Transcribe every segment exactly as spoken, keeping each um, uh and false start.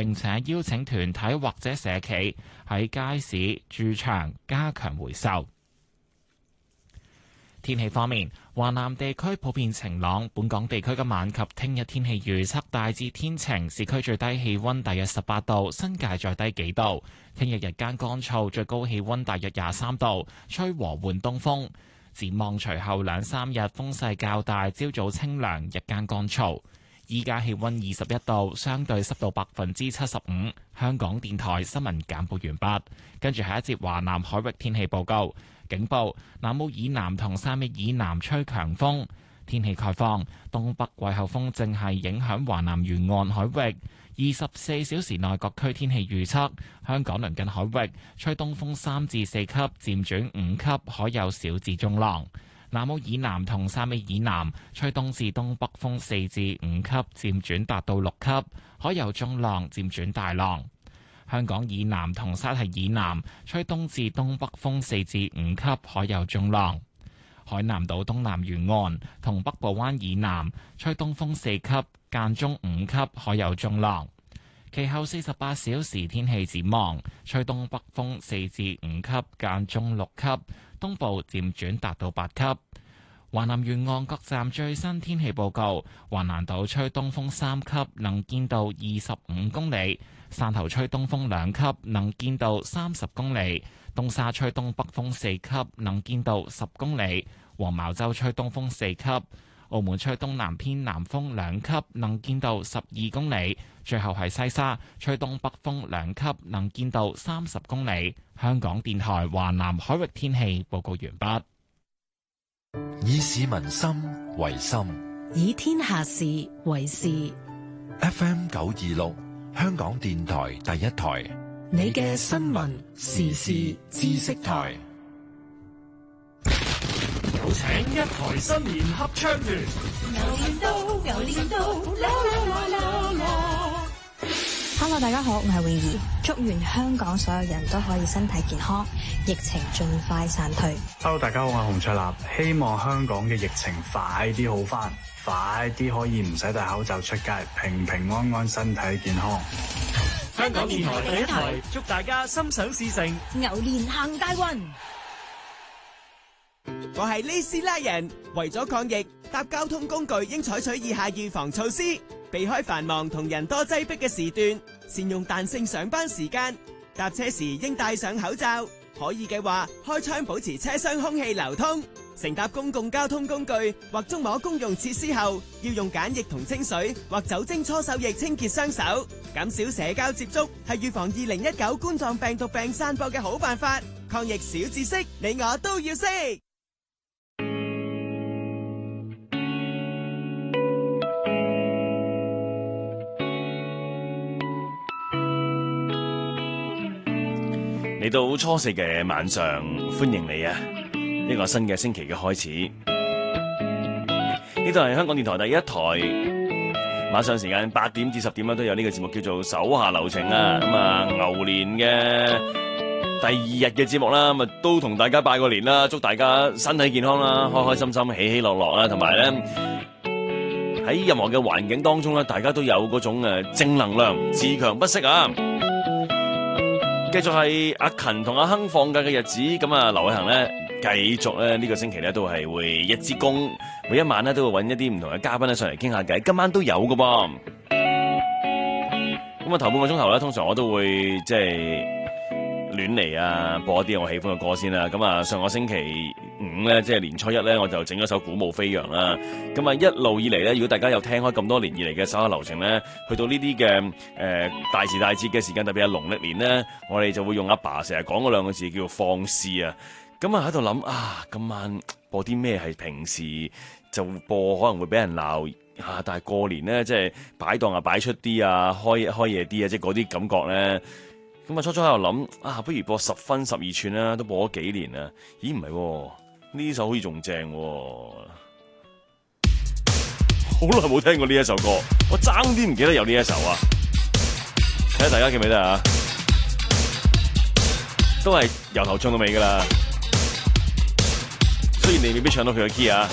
並且邀請團體或者社企喺街市駐場加強回收。天氣方面，華南地區普遍晴朗，本港地區今晚及聽日天氣預測大致天晴，市區最低氣溫大約十八度，新界再低幾度。聽日日間乾燥，最高氣溫大約廿三度，吹和緩東風。展望隨後兩三日風勢較大，朝早清涼，日間乾燥。依家氣溫二十一度，相對濕度百分之七十五。香港電台新聞簡報完畢，跟住下一節華南海域天氣報告。警報：南澳以南同汕尾以南吹強風，天氣概況：東北季候風正係影響華南沿岸海域。二十四小時內各區天氣預測：香港鄰近海域吹東風三至四級，漸轉五級，可有小至中浪；南澳以南同汕尾以南吹東至東北風四至五級，漸轉達到六級，可有中浪，漸轉大浪。香港以南同沙堤以南吹東至東北風四至五級，可有中浪。海南島東南沿岸同北部灣以南吹東風四級，間中五級，可有中浪。其後四十八小時天氣展望，吹東北風四至五級，間中六級，東部漸轉達到八級。華南沿岸各站最新天氣報告：華南島吹東風三級，能見度二十五公里；汕頭吹東風兩級，能見度三十公里；東沙吹東北風四級，能見度十公里；黃茅洲吹東風四級；澳門吹東南偏南風兩級，能見度十二公里。最後係西沙吹東北風兩級，能見度三十公里。香港電台華南海域天氣報告完畢。 以市民心為心， 以天下事為事。 F M 九二六，香港電台第一台， 你嘅新聞時事知識台。 有請一台新年合唱團。牛年到，牛年到，啦啦啦啦啦。 Hello， 大家好，我係泳兒，祝願香港所有人都可以身體健康，疫情盡快散退。 Hello， 大家好，我係洪卓立，希望香港嘅疫情快啲好返，快啲可以唔使戴口罩出街，平平安安，身體健康。 香港電台第一台，祝大家心想事成， 牛年行大運。 我係呢斯拉人，為咗抗疫，搭交通工具應採取以下預防措施。避開繁忙同人多擠迫嘅時段，善用彈性上班時間，搭車時應戴上口罩，可以嘅話開窗保持車廂空氣流通。乘搭公共交通工具或觸摸公用設施後，要用梘液同清水或酒精搓手液清潔雙手。減少社交接觸係預防二零一九冠狀病毒病散播嘅好辦法。抗疫小知識，你我都要識。 嚟到初四嘅晚上，歡迎你啊！呢個新嘅星期嘅開始，呢度係香港電台第一台，晚上時間八點至十點都有呢個節目叫做手下留情啊！咁啊，牛年嘅第二日嘅節目啦，咁啊都同大家拜個年啦，祝大家身體健康啦，開開心心，喜喜樂樂啦，同埋咧喺任何嘅環境當中咧，大家都有嗰種誒正能量，自強不息啊！繼續係阿勤同阿亨放假嘅日子，咁啊劉偉恒咧繼續咧呢個星期咧都係會一支公，每一晚咧都會揾一啲唔同嘅嘉賓咧上嚟傾下偈，今晚都有㗎噃。咁啊頭半個鐘頭咧，通常我都會即係亂嚟啊，播一啲我喜歡嘅歌先啦。咁啊上個星期五咧，即係年初一咧，我就整咗首《鼓舞飛揚》啦。咁啊一路以嚟咧，如果大家有聽開咁多年以嚟嘅手下留情咧，去到呢啲嘅誒大時大節嘅時間，特別係農曆年咧，我哋就會用阿爸成日講嗰兩個字叫做放肆啊。咁啊喺度諗啊，今晚播啲咩係平時就播可能會俾人鬧啊，但係過年咧即係擺檔啊擺出啲啊，開開夜啲啊，即係嗰啲感覺咧。咁啊初初喺度諗啊，不如播十分十二寸啦，都播咗幾年啦。咦唔係喎，呢首好似仲正喎，好耐冇聽過呢一首歌，我爭啲唔記得有呢一首啊！睇下大家記唔記得啊？都係由頭唱到尾噶啦，雖然你未必唱到佢嘅 key 啊。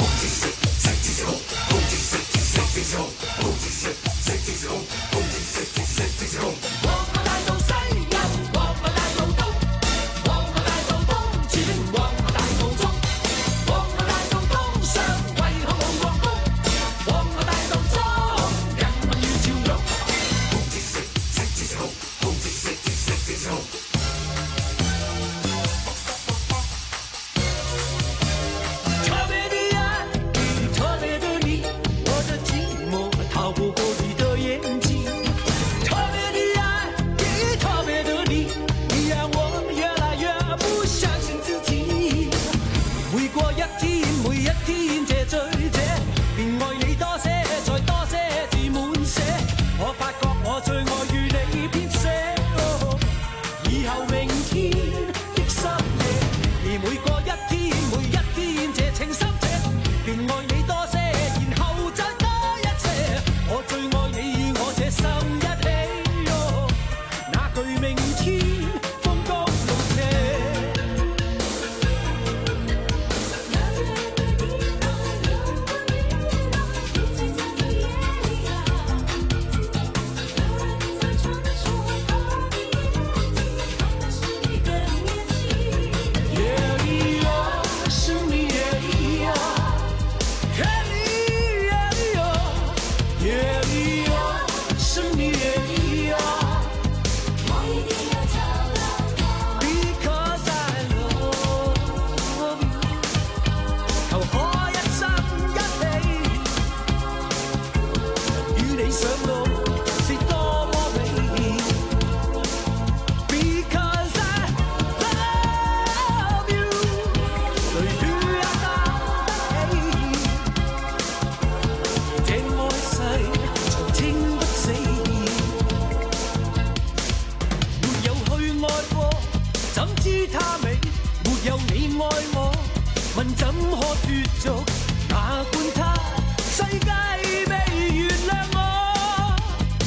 知它美，沒有你愛我，問怎可脫俗？哪管他世界未原諒我，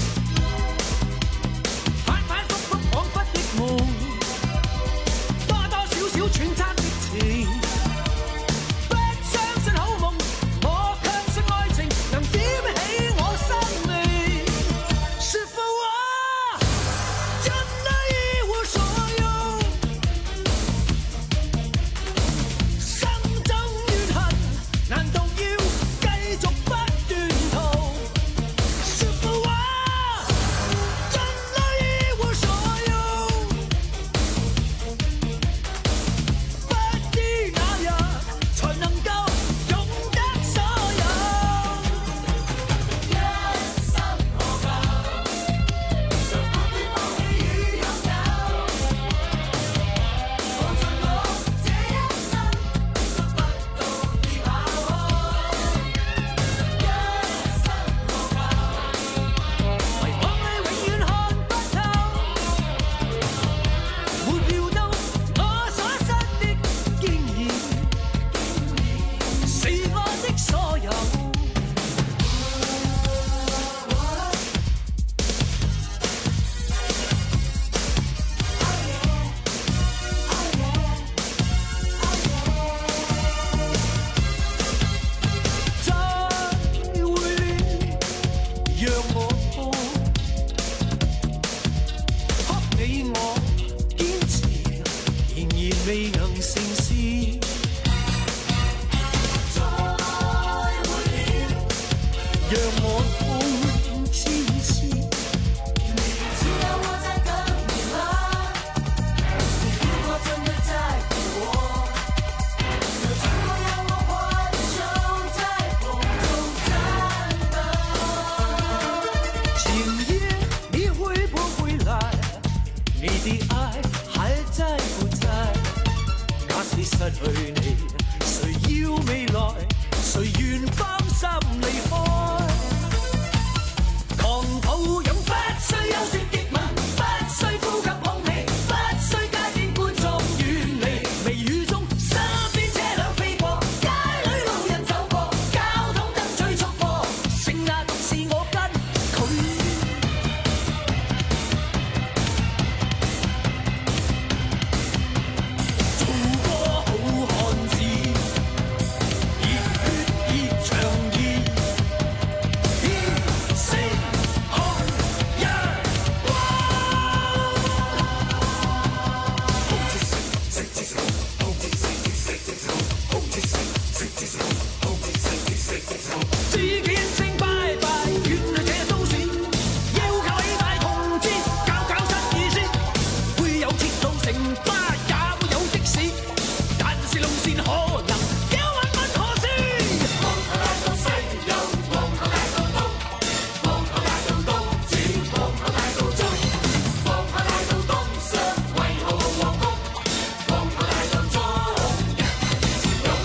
反反覆覆彷彿的夢，多多少少揣測的情，不相信好夢，我卻信愛情能點起我生命，是否我真的一無所有？心中怨恨，難道要繼續不斷逃？是否我真的一無所有？不知哪日才能夠懂得所有。一生何求？常不斷放棄與擁有，無盡我這一生得不到已跑開。一生何求？唯望你永遠看不透，沒料到我所失的竟然是我的所有。再會戀，讓我哭你我堅持，仍然未能成事。再會戀，讓我痛痴痴。只有我在等你來，如果真的在乎我，有足夠讓我環守在風中顫抖。今夜你會不會來？你的愛還在不在？假使失去你，誰要未來？誰願放心離開？狂抱擁不需休息的吻，不需呼吸空氣，不需街邊觀眾遠離。微雨中，身邊車輛飛過，街裏路人走過，交通燈催促過，剩下獨是我跟佢。做個好漢子，熱血熱腸意，天星紅日只見聲拜拜，遠離這都市，要靠偉大同志，搞搞新意思。會有鐵路城巴，也會有的士，但是路線可能有運問何事？皇后大道西有皇后大道東，皇后大道東至皇后大道中，皇后大道東上為何冇皇宮？皇后大道中人自勇。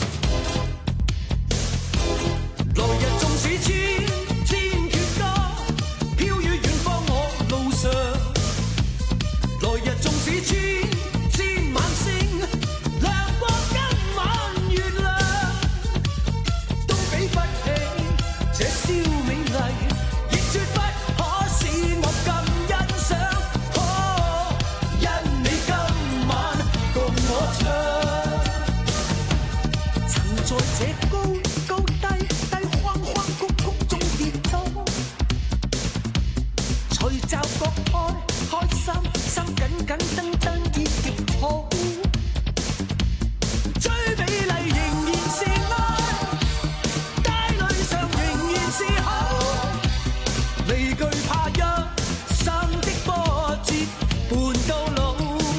來日縱使千千闕歌，飄於遠方我路上。來日縱使千千晚星，亮過今晚月亮，都比不起這宵美麗，亦絕不可使我更欣賞。可因你今晚共我唱，曾在這高高低低框框曲曲中跌倒，隨驟覺開開心心緊緊噔噔已極好，最美麗仍然是愛，街裏上仍然是好，離懼怕一生的波折伴到老。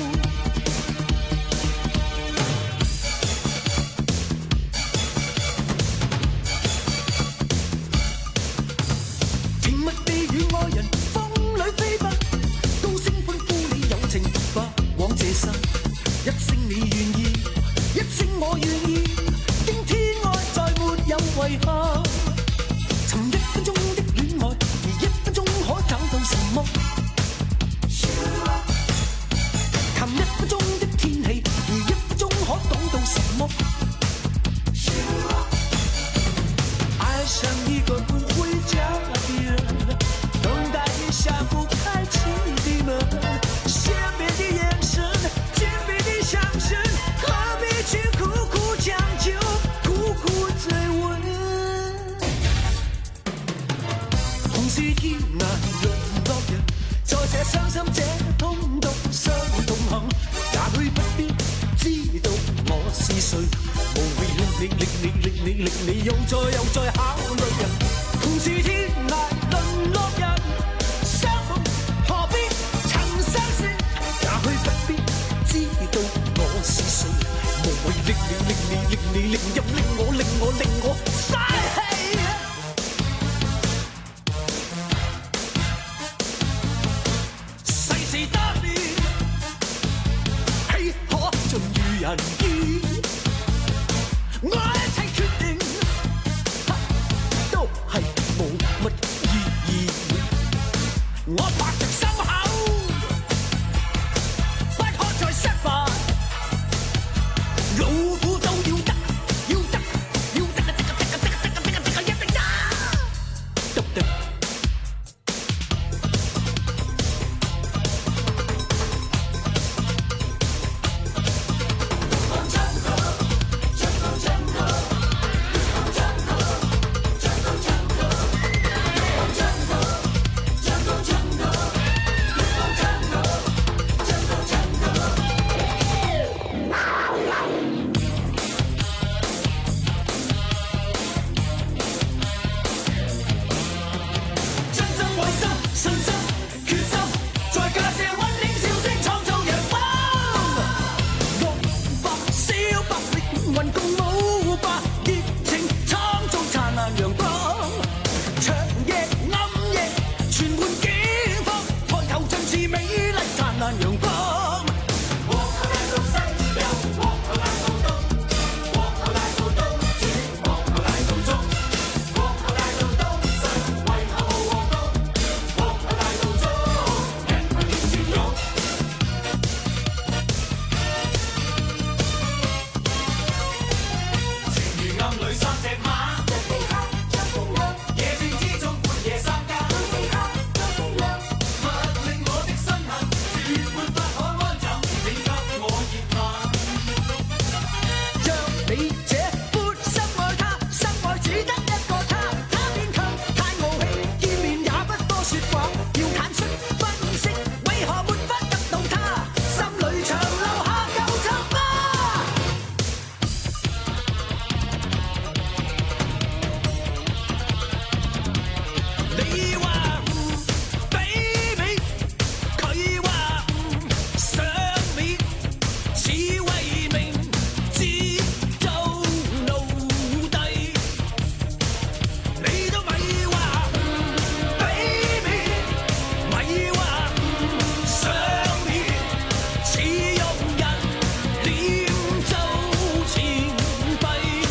甜蜜地與愛人風裏飛奔，高聲歡呼你友情不枉這生，一傷心者通獨相同行，也許不必知道我是誰，無謂令你令你令你令你又再又再考慮人，同是天涯淪落人，相逢何必曾相識，也許不必知道我是誰，無謂令你令你令你令又令我令我令我嘥氣。世事多變，豈可盡如人意？我一切決定都係冇乜意義。我拍着心口，不可再失敗。老虎都要得，要得，要得啊！得啊！得啊！得啊！得啊！得啊！得啊！一定得，得唔得？真心為心，信心決心，再加些溫馨笑聲，創造陽光。黃白小白靈魂共舞吧，熱情創造燦爛陽光。長夜暗夜全換景況，抬頭盡是美麗燦爛陽光。皇后大道西有皇后大道東，皇后大道東轉皇后大道中，皇后大道東西為何無皇宮？皇后大道中人民熱旋湧，情如暗裏三隻馬，夜戰之中半夜三更，勿令我的身痕絕沒不可安枕，請給我熱吻。讓你這般深愛他，深愛只得一個他，他變強太傲氣，見面也不多說話，要坦率分析為何沒法得到他，心裏長留下舊傷疤。你話唔俾面，佢話唔想面，只為明知做奴隸。你都咪話唔俾面，咪話唔想面，似用人臉做錢幣。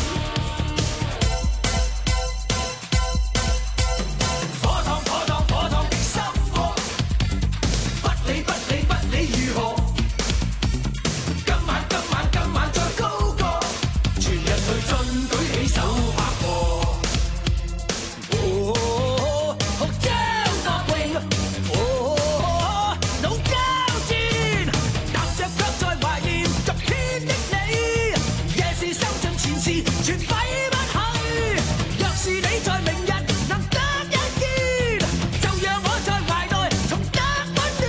火燙火燙火燙的心窩，不理不理不理如何，今晚今晚今晚再高歌，全人類盡舉起手拍和。哦，張國榮，哦，腦交戰，踏着腳在懷念昨天的你，夜是收盡前事，全揮不去。若是你在明日能得一見，就讓我在懷內重得溫暖。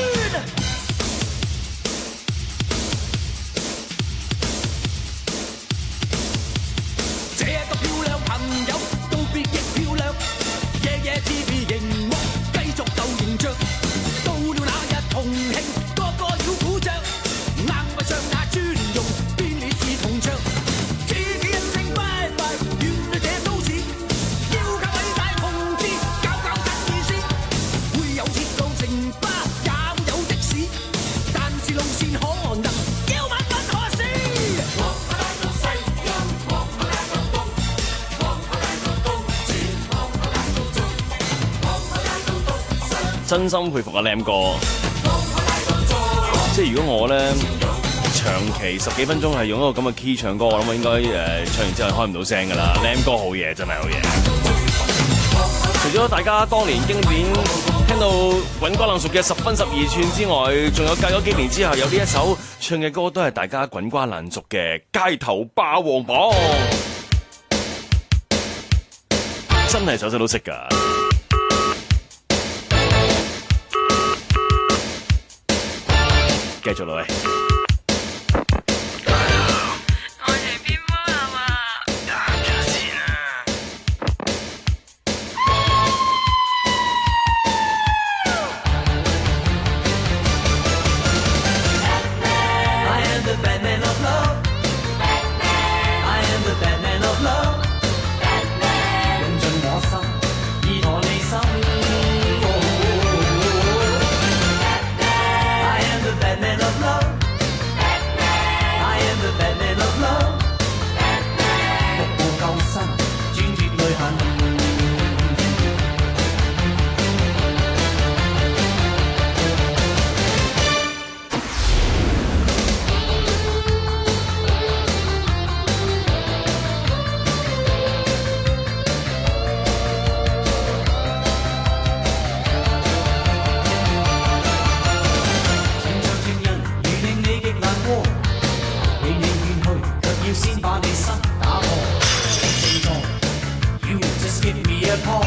這個漂亮朋友道別亦漂亮，夜夜 T V 熒幕繼續鬥形象，到了那日同慶，個個要鼓掌，硬幣上那尊容，邊理是銅像，自己一聲拜拜，原來這都市要靠偉大同志，搞搞新意思，會有鐵路城巴，也會有的士，但是路線可能要萬分可思。皇后大道西有皇后大道東，皇后大道東轉皇后大道中，皇后大道東西真心佩服阿 Lam 哥， 皇后大道中。 即係如果我咧長期十幾分鐘係用一個咁嘅 key 唱歌，我諗我應該誒、呃、唱完之後開唔到聲㗎啦。Lam 哥好嘢，真係好嘢。除咗大家當年經典聽到滾瓜爛熟嘅十分十二寸之外，仲有隔咗幾年之後有呢一首唱嘅歌都係大家滾瓜爛熟嘅《街頭霸王榜》，真係首首都識㗎。 繼續落嚟。 我係蝙蝠俠啊！ 啱咗先啊！ I am the Batman of love. I am the Batman of love. 用盡我心，依托你心。I am the Batman of love. I am the Batman of love. 服務救生，專絕旅行。先把你心打破，正確 You just give me a call。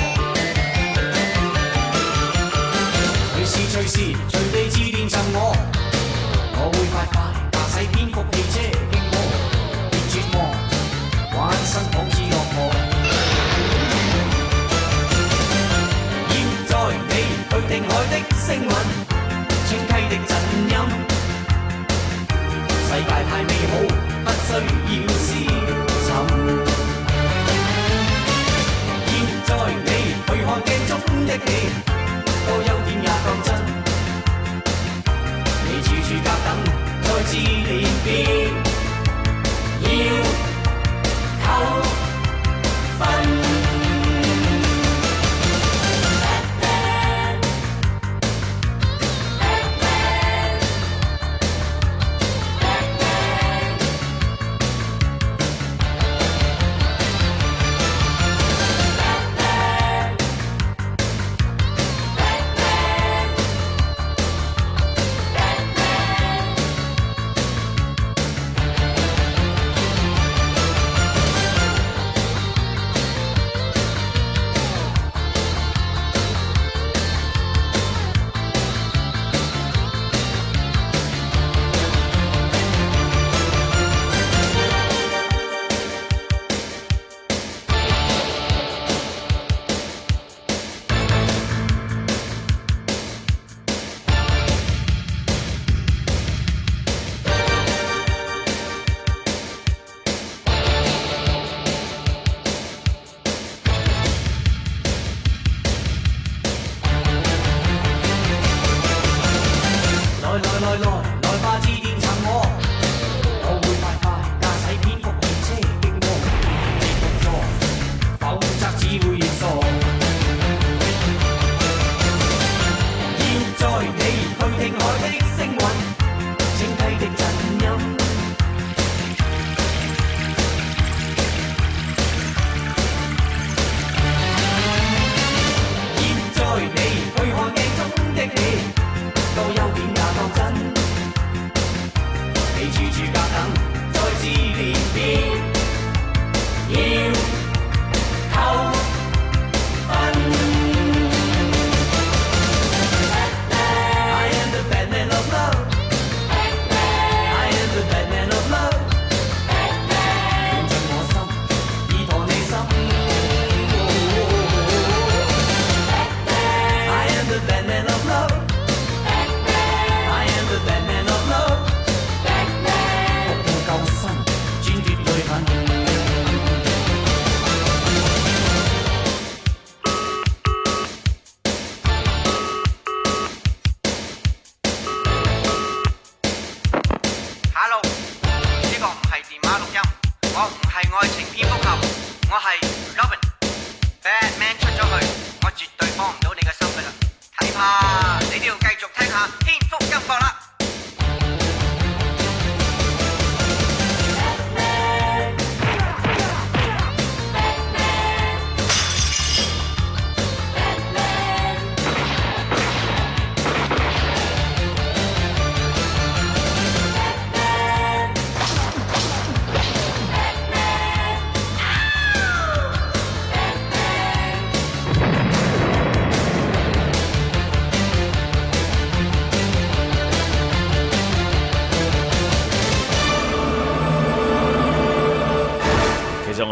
隨時隨時隨地致電贈我，我會快快駕駛蝙蝠汽車經過，別絕望，玩身仿似惡魔。要載你去聽海的聲韻，清溪的震音，世界太美好。不需要思尋，要載你去看鏡中的你，多優點也當真。你處處格等，再自連變，要扣分。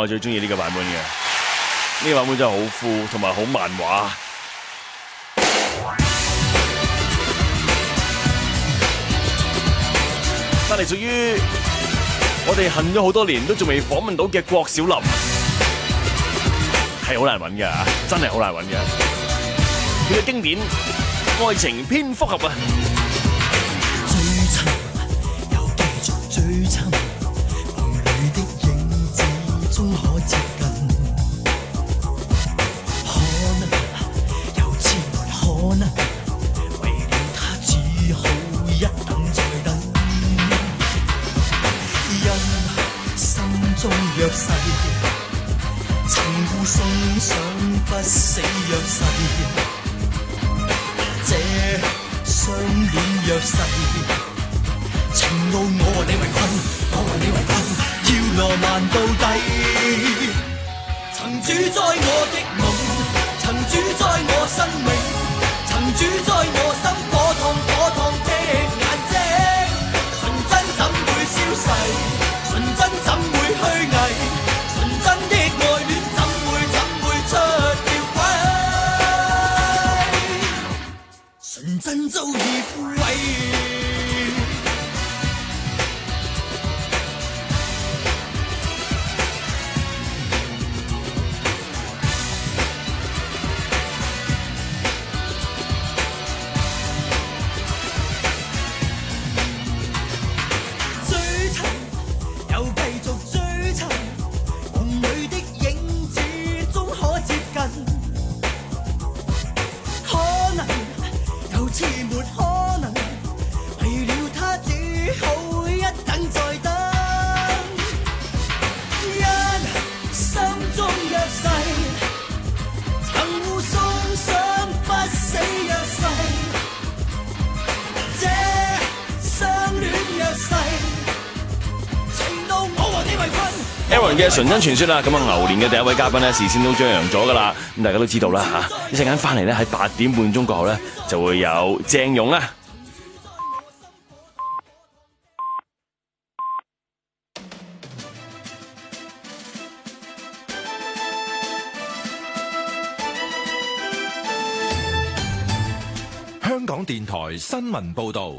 我最中意呢個版本嘅，呢個版本真係好酷，同埋好漫畫。翻嚟屬於我哋恨咗好多年都仲未訪問到嘅郭小霖，係好難揾㗎，真係好難揾㗎。佢嘅經典愛情蝙蝠俠啊！ 追尋又繼續追尋，夢裏的影子終可接近，可能又似沒可能，為了他只好一等再等。因心中約誓，曾互送上不死約誓。這相戀約誓，情路我和你為困，我和你為困，要羅曼到底。曾主宰我的夢，曾主宰我生命，曾主宰我心火燙火燙的眼睛。純真怎會消逝？純真怎會虛偽？純真的愛戀怎會怎會出掉軌？純真早已枯萎。追尋又繼續追尋，夢裏的影子終可接近，可能又似沒可能，為了他只好一等再等。因心中約誓，曾互送上不死約誓，這相戀約誓，情到我和你為困。 Aaron 嘅純真傳說啦，咁啊牛年嘅第一位嘉賓咧，事先都張揚咗噶啦，咁大家都知道啦嚇。一陣間翻嚟咧，喺八點半鐘過後咧，就會有鄭融啦。 香港電台新聞報導。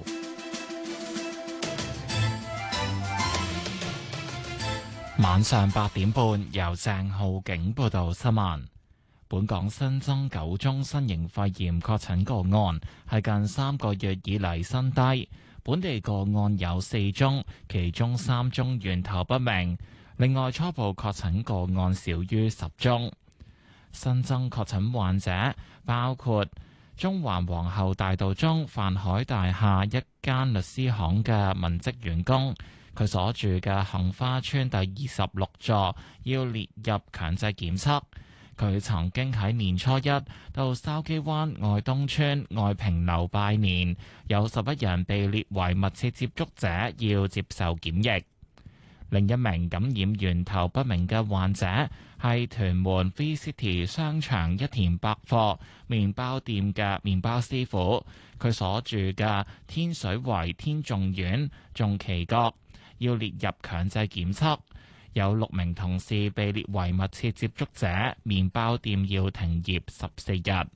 晚上八點半，由鄭浩景報道新聞。本港新增九宗新型肺炎確診個案，係近三個月以嚟新低。本地個案有四宗，其中三宗源頭不明。另外，初步確診個案少於十宗。新增確診患者包括中環皇后大道中泛海大廈一間律師行嘅文職員工。佢所住嘅杏花邨第二十六座要列入強制檢測。佢曾經喺年初一到筲箕灣愛東邨愛平樓拜年，有十一人被列為密切接觸者，要接受檢疫。另一名感染源頭不明嘅患者係屯門 V City 商場一田百貨麵包店嘅麵包師傅，佢所住嘅天水圍天頌苑頌奇閣要列入強制檢測，有六名同事被列為密切接觸者，麵包店要停業十四日。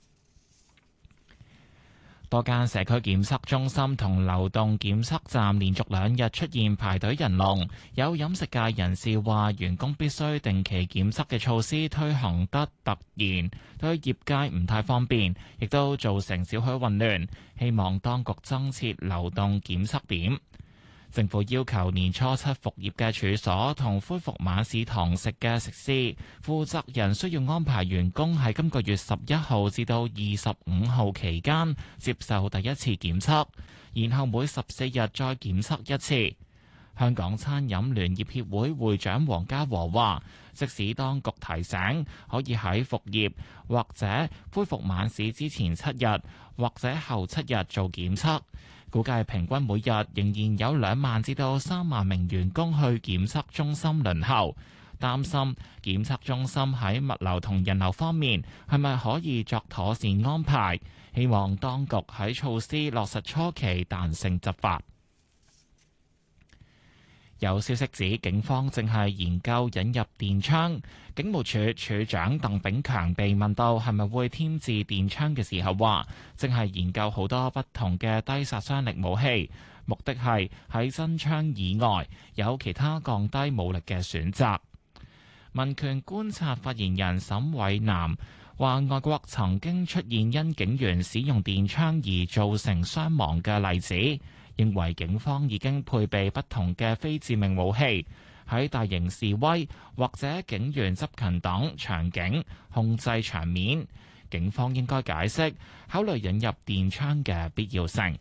多間社區檢測中心同流動檢測站連續兩日出現排隊人龍，有飲食界人士話，員工必須定期檢測嘅措施推行得突然，對業界唔太方便，亦都造成少許混亂，希望當局增設流動檢測點。政府要求年初七復業嘅處所同恢復晚市堂食嘅食肆，負責人需要安排員工喺今個月十一號至到二十五號期間接受第一次檢測，然後每十四日再檢測一次。香港餐飲聯業協會會長黃家和話，即使當局提醒可以喺復業或者恢復晚市之前七日或者後七日做檢測，估計平均每日仍然有兩萬至到三萬名員工去檢測中心輪候，擔心檢測中心喺物流同人流方面係咪可以作妥善安排？希望當局喺措施落實初期彈性執法。 有消息指，警方正係研究引入電槍。警務處處長鄧炳強被問到係咪會添置電槍嘅時候，話正係研究好多不同嘅低殺傷力武器，目的係喺真槍以外有其他降低武力嘅選擇。民權觀察發言人沈偉南話，外國曾經出現因警員使用電槍而造成傷亡嘅例子，認為警方已經配備不同嘅非致命武器，喺大型示威或者警員執勤等場景控制場面。警方應該解釋考慮引入電槍嘅必要性。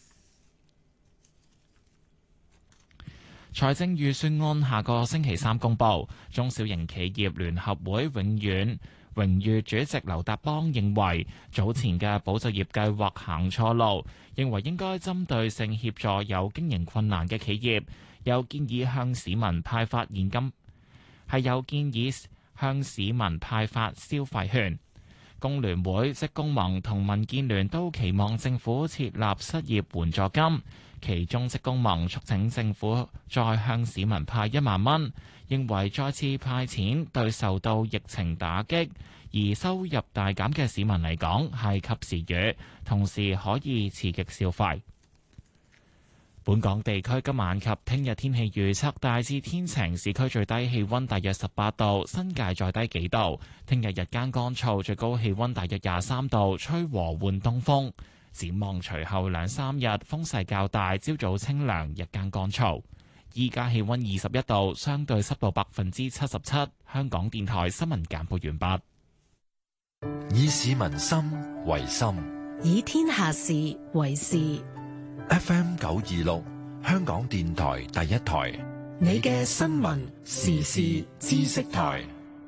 財政預算案下個星期三公佈，中小型企業聯合會永遠榮譽主席劉達邦認為早前嘅保就業計劃行錯路，認為應該針對性協助有經營困難嘅企業，又建議向市民派發現金，係又建議向市民派發消費券。工聯會、職工盟同民建聯都期望政府設立失業援助金，其中職工盟促請政府再向市民派一萬蚊，認為再次派錢對受到疫情打擊而收入大減嘅市民嚟講係及時雨，同時可以刺激消費。本港地區今晚及聽日天氣預測大致天晴，市區最低氣溫大約十八度，新界再低幾度。聽日日間乾燥，最高氣溫大約廿三度，吹和緩東風。展望隨後兩三日風勢較大，朝早清涼，日間乾燥。依家氣溫二十一度，相對濕度百分之七十七。香港電台新聞簡報完畢。 以市民心為心， 以天下事為事。 F M 九二六，香港電台第一台， 你嘅新聞時事知識台。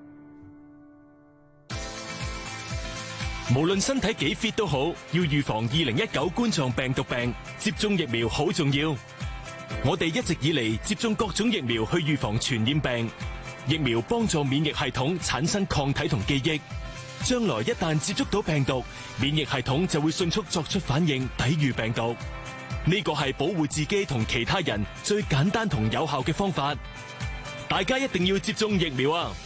無論身體幾 fit 都好，要預防二零一九冠狀病毒病，接種疫苗好重要。我哋一直以嚟接種各種疫苗去預防傳染病，疫苗幫助免疫系統產生抗體同記憶，將來一旦接觸到病毒，免疫系統就會迅速作出反應，抵禦病毒。呢個係保護自己同其他人最簡單同有效嘅方法，大家一定要接種疫苗啊！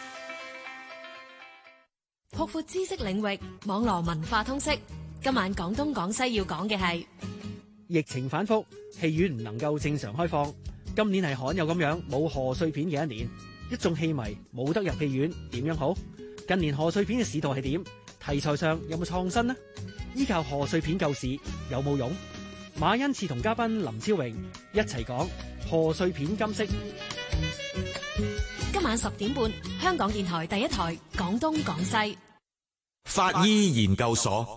擴闊知識領域，網絡文化通識。今晚廣東廣西要講嘅係疫情反覆，戲院唔能夠正常開放。今年係罕有咁樣冇賀歲片嘅一年，一眾戲迷冇得入戲院，點樣好？近年賀歲片嘅市道係點？題材上有冇創新呢？依靠賀歲片救市有冇用？馬恩賜同嘉賓林超榮一齊講賀歲片金色。 今晚十點半，香港電台第一台廣東廣西。 法醫研究所。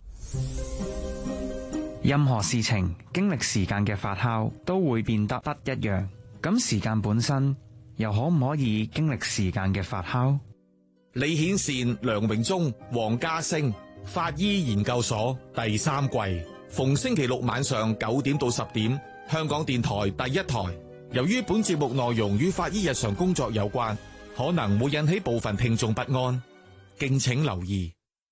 任何事情經歷時間嘅發酵，都會變得不一樣。咁時間本身又可唔可以經歷時間嘅發酵？ 李顯善、梁榮忠、黃家星，法醫研究所第三季。逢星期六晚上九點到十點，香港電台第一台。由於本節目內容與法醫日常工作有關，可能會引起部分聽眾不安，敬請留意。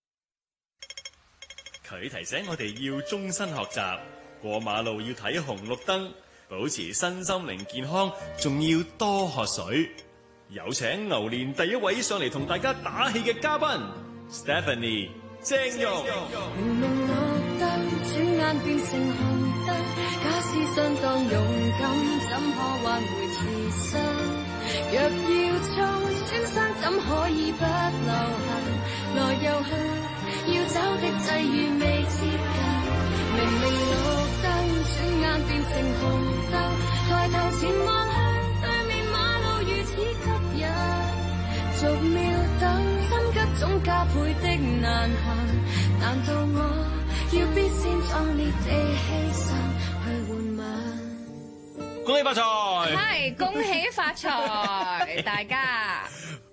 佢提醒我哋要終身學習，過馬路要睇紅綠燈，保持身心靈健康，仲要多喝水。有請牛年第一位上嚟同大家打氣嘅嘉賓 Stephanie 鄭融。 明明綠燈轉眼變成紅燈，假使相當勇敢，怎可挽回自身？若要衝損傷，怎可以不留痕？來又去，要走的際遇未接近。明明綠燈轉眼變成紅燈，抬頭前望向對面馬路如此吸引，逐秒等心急總加倍的難行。難道我要必先壯烈地犧牲去換吻？ 恭喜發財！ 係恭喜發財，大家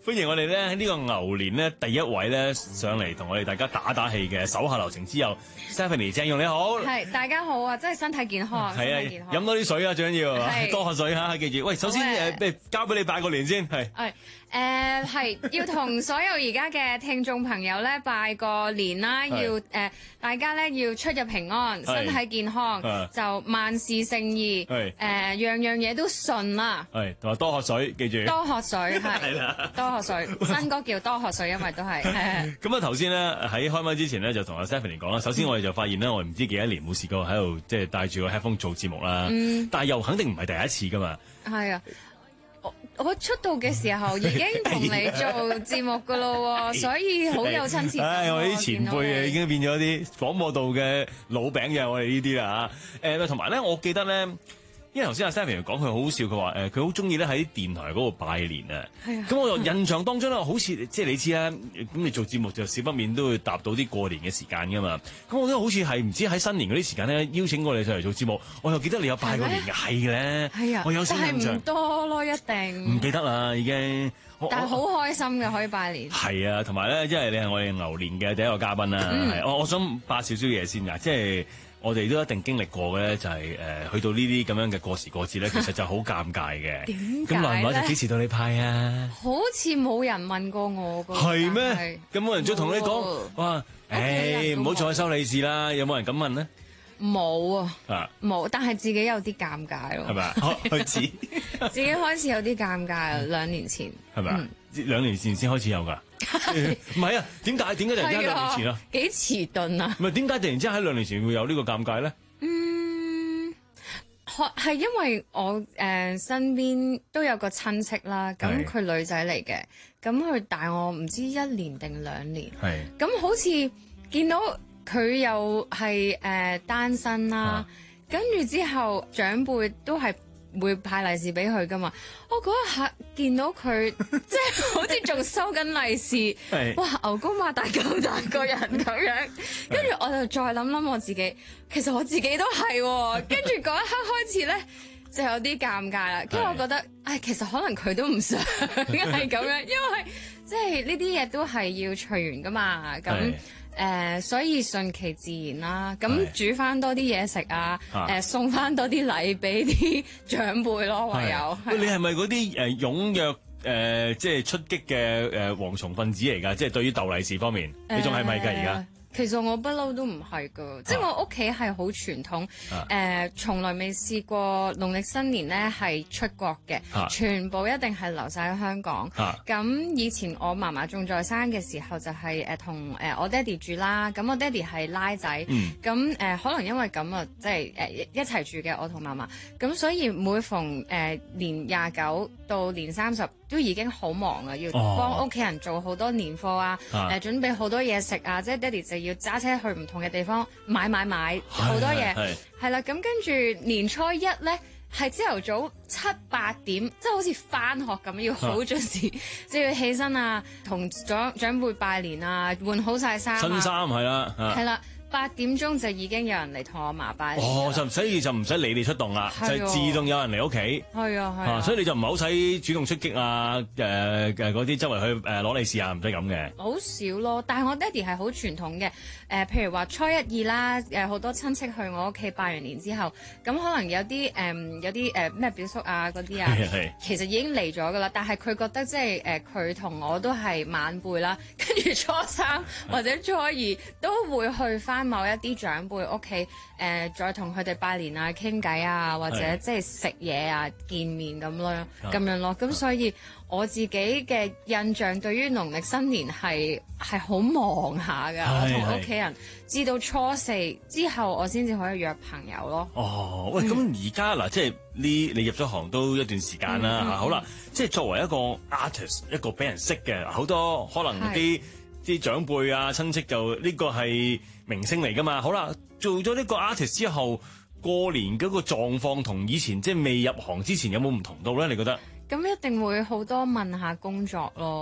歡迎我哋咧喺呢個牛年咧第一位咧上嚟同我哋大家打打氣嘅手下留情之友 Stephanie 鄭融你好， 係大家好啊！真係身體健康， 係啊， 身體健康飲多啲水啊，最緊要係多喝水嚇，記住。喂，首先誒，不如交俾你拜個年先，係。 係誒係要同所有而家嘅聽眾朋友咧拜個年啦， 係要誒大家咧要出入平安， 係身體健康係， 就萬事勝意， 係誒樣樣嘢都順啦。 係，同埋多喝水，記住。 多喝水係係啦多喝水，新歌叫多喝水，因為都係係咁啊，頭先咧喺開麥之前咧就同阿 Stephanie 講啦。首先我哋就發現咧，我哋唔知幾多年冇試過喺度即係戴住個 headphone 做節目啦。 嗯但係又肯定唔係第一次噶嘛。 係啊。我我出道嘅時候已經同你做節目噶咯喎，所以好有親切感。 唉，我哋啲前輩見到你已經變咗啲廣播道嘅老餅嘅，我哋呢啲啦嚇。誒，同埋咧，我記得咧，因為頭先阿 Stephanie 講佢好好笑，佢話誒佢好中意咧喺電台嗰度拜年啊。 係啊。 咁我就印象當中咧，好似即係你知啦，咁你做節目就少不免都會搭到啲過年嘅時間噶嘛。咁我覺得好似係唔知喺新年嗰啲時間咧邀請我哋上嚟做節目，我又記得你有拜過年嘅，係嘅咧。 係啊， 我有少但係唔印象。 多咯，一定。 唔記得啦，已經。我但係好開心嘅，可以拜年。 係啊，同埋咧，因為你係我哋牛年嘅第一個嘉賓啦。 嗯係我我想八少少嘢先㗎，即係我哋都一定經歷過嘅咧，就係、誒、去到呢啲咁樣嘅過時過節咧，其實就好尷尬嘅。 點咁耐唔耐就幾時到你派啊？ 好似冇人問過我㗎。 係咩但係？ 咁冇人再同你講冇哇？誒唔好再收利是啦！有冇人咁問咧？ 冇啊， 啊， 冇，但係自己有啲尷尬咯。 係咪啊？開始自己開始有啲尷尬啊，兩年前。 係咪啊？兩年前先開始有㗎。唔係啊？點解點解突然間兩年前啊？ 幾遲鈍啊！ 唔係點解突然之間喺兩年前會有呢個尷尬咧？ 嗯，係係因為我誒、呃、身邊都有個親戚啦，咁佢女仔嚟嘅，咁佢大我唔知一年定兩年， 係咁好似見到佢又係誒、呃、單身啦，跟住、啊、之後長輩都係會派利是俾佢噶嘛，我嗰一刻見到佢即係好似仲收緊利是，哇牛高馬大咁大個人咁樣，跟住我就再諗諗我自己，其實我自己都係、哦，跟住嗰一刻開始咧就有啲尷尬啦，跟住我覺得，唉，其實可能佢都唔想係咁樣，因為即係呢啲嘢都係要隨緣噶嘛，咁。誒、呃，所以順其自然啦。咁煮翻多啲嘢食啊，誒、呃、送翻多啲禮俾啲長輩咯，唯有。 喂，你係咪嗰啲誒踴躍誒即係出擊嘅誒蝗蟲分子嚟㗎？即係對於逗利是方面，呃、你仲係咪㗎而家？ 其實我不嬲都唔係㗎，即係我屋企係好傳統，誒、呃，從來未試過農曆新年咧係出國嘅， 啊、全部一定係留晒喺香港。咁、啊、以前我嫲嫲仲在生嘅時候就係誒同誒我爹哋住啦，咁我爹哋係拉仔，咁誒、嗯呃、可能因為咁啊，即係誒一齊住嘅我同嫲嫲，咁所以每逢誒、呃、年廿九到年三十都已經好忙啊，要幫屋企人做好多年貨啊，誒、 啊呃、準備好多嘢食啊，即係爹哋就要揸車去唔同嘅地方買買買好多嘢，係啦，咁跟住年初一咧係朝頭早七八點，即係好似返學咁，要好準時，即係要起身啊，同長長輩拜年啊，換好晒衫， 新衫係啦， 係啦。八點鐘就已經有人嚟同我嫲拜年。 哦，就所以就唔使你哋出動啦，就係自動有人嚟屋企。 係啊，係啊。 所以你就唔係好使主動出擊啊，誒誒嗰啲周圍去誒攞利是啊，唔使咁嘅。 好少咯，但係我爹哋係好傳統嘅。誒、呃，譬如話初一二啦，誒好多親戚去我屋企拜完年之後，咁可能有啲誒、呃、有啲誒咩表叔啊嗰啲啊，其實已經嚟咗噶啦。但係佢覺得即係誒佢同我都係晚輩啦，跟住初三或者初二都會去翻某一啲長輩屋企，誒再同佢哋拜年啊、傾偈啊，或者即係食嘢啊、見面咁咯，咁樣咯。咁所以我自己嘅印象對於農曆新年係係好忙下㗎，我同屋企人至到初四之後，我先至可以約朋友咯。 哦，喂，咁而家嗱，即係呢，你入咗行都一段時間啦，嚇、嗯嗯，好啦，即係作為一個 artist，一個俾人識嘅，好多可能啲啲長輩啊、親戚就呢個係明星嚟㗎嘛。好啦，做咗呢個 artist 之後，過年嗰個狀況同以前即係未入行之前有冇唔同到咧？你覺得？ 咁一定會好多問下工作咯，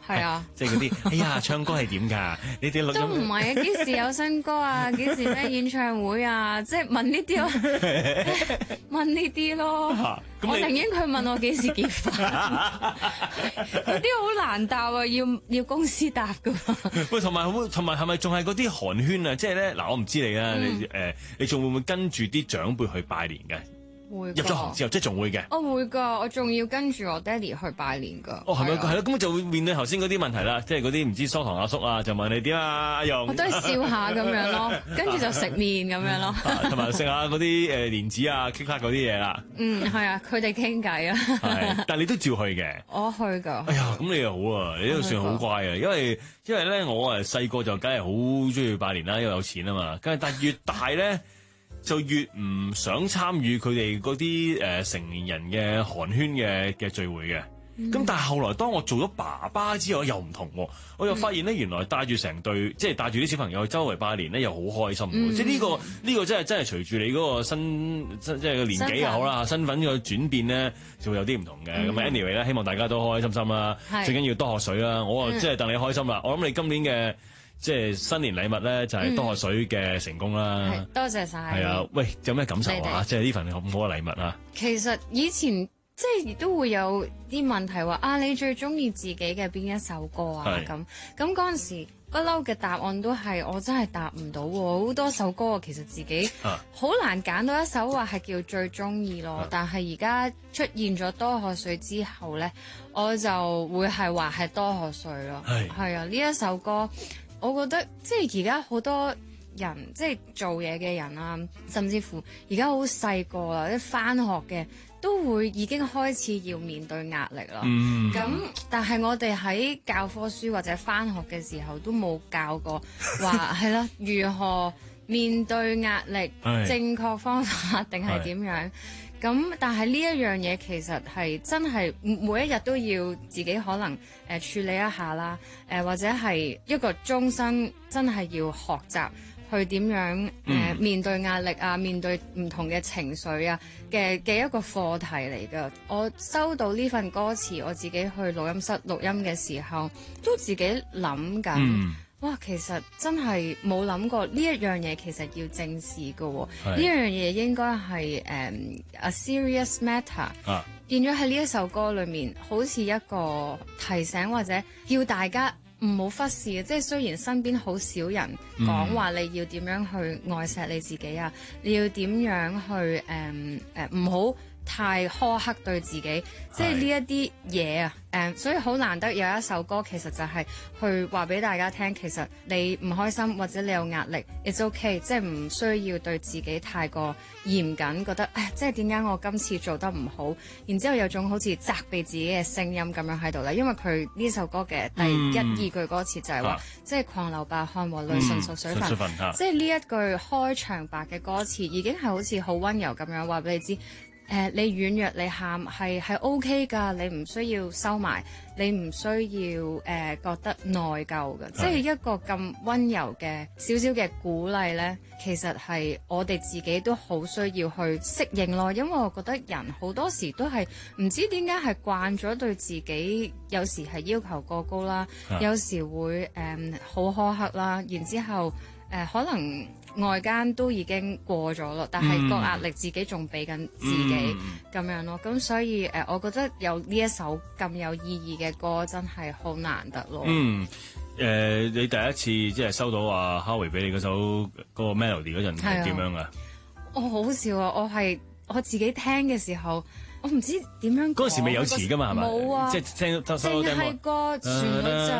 係啊， 即係嗰啲，哎呀，唱歌係點㗎？你哋錄都唔係啊，幾時有新歌啊？幾時咩演唱會啊？即係問呢啲咯，問呢啲咯。 啊、 我寧願佢問我幾時結婚，嗰啲好難答啊，要要公司答㗎嘛。 喂，同埋同埋係咪仲係嗰啲寒暄啊？即係咧，嗱，我唔知你啊， 嗯、 你誒、呃，你仲會唔會跟住啲長輩去拜年嘅？ 會入咗行之後，即係仲會嘅。 我會㗎，我仲要跟住我爹哋去拜年㗎。 哦，係咪？係咯，咁就會面對頭先嗰啲問題啦，即係嗰啲唔知疏堂阿叔啊，就問你點啊，阿容。 我都係笑下咁樣咯，跟住就食麵咁樣咯。 同埋食下嗰啲誒蓮子啊、棘卡嗰啲嘢啦。 嗯，係啊，佢哋傾偈啊。 係，但係你都照去嘅。 我去㗎。 哎呀，咁你又好啊，你都算好乖啊，因為因為咧，我誒細個就梗係好中意拜年啦，因為有錢啊嘛。跟住但係越大咧，就越唔想參與佢哋嗰啲誒成年人嘅寒暄嘅嘅聚會嘅。咁、嗯、但係後來當我做咗爸爸之後又唔同喎，我又發現咧，原來帶住成隊，即係帶住啲小朋友去周圍拜年咧，又好開心。嗯、即係、呢、呢個呢、呢個真係真係隨住你嗰個新即係個年紀又好啦，身份嘅轉變咧，就會有啲唔同嘅。咁、嗯、anyway 咧，希望大家都開開心心啦，最緊要多學水啦。我啊即係戥你開心啦。我諗你今年嘅即係新年禮物咧，就係、是、多學水嘅成功啦、 嗯。多謝晒。係啊，喂，有咩感受啊？即係呢份咁好嘅禮物啊！ 其實以前即係都會有啲問題話啊，你最中意自己嘅邊一首歌啊？咁咁嗰陣時不嬲嘅答案都係我真係答唔到喎，好多首歌其實自己好難揀到一首話係叫最中意咯。啊、但係而家出現咗多學水之後咧，我就會係話係多學水咯。係係啊，呢一首歌。我覺得即係而家好多人即係做嘢嘅人啊，甚至乎而家好細個啦，啲返學嘅都會已經開始要面對壓力啦。咁、嗯、但係我哋喺教科書或者返學嘅時候都冇教過話係啦，如何面對壓力，正確方法定係點樣？咁但係呢一樣嘢其實係真係每一日都要自己可能誒、呃、處理一下啦，誒、呃、或者係一個終身真係要學習去點樣誒、呃嗯、面對壓力啊，面對唔同嘅情緒啊嘅嘅一個課題嚟㗎。我收到呢份歌詞，我自己去錄音室錄音嘅時候，都自己諗緊。嗯哇，其實真係冇諗過呢一樣嘢，其實要正視嘅喎、哦。呢樣嘢應該係誒、um, a serious matter、啊。變咗喺呢一首歌裏面，好似一個提醒或者叫大家唔好忽視嘅。即係雖然身邊好少人講話，你要點樣去愛錫你自己啊，你要點樣去誒誒唔好太苛刻對自己，即係呢一啲嘢啊，誒、嗯，所以好難得有一首歌，其實就係去話俾大家聽，其實你唔開心或者你有壓力 ，it's okay，即係唔需要對自己太過嚴謹，覺得誒，即係點解我今次做得唔好，然之後有種好似責備自己嘅聲音咁樣喺度咧，因為佢呢首歌嘅第一二句歌詞就係話，啊、即係狂流吧汗和淚順屬水分，嗯啊、即係呢一句開場白嘅歌詞已經係好似好溫柔咁樣話俾你知。誒、呃，你軟弱，你喊係係 O K 㗎，你唔需要收埋，你唔需要誒、呃、覺得內疚嘅，即係一個咁溫柔嘅少少嘅鼓勵咧，其實係我哋自己都好需要去適應咯，因為我覺得人好多時都係唔知點解係慣咗對自己，有時係要求過高啦，啊、有時會誒好、呃、苛刻啦，然之後誒、呃、可能。外間都已經過咗咯，但係個壓力自己仲俾緊自己咁、嗯、樣咯，咁所以誒、呃，我覺得有呢一首咁有意義嘅歌真係好難得咯。嗯，誒、 呃，你第一次即係收到話 Howie 俾你嗰首嗰、嗰個 melody 嗰陣係點樣啊？我好笑啊！我係我自己聽嘅時候。我唔知點樣講。嗰陣時未有詞㗎嘛，係咪？冇啊！即係聽收收聽。淨係個旋律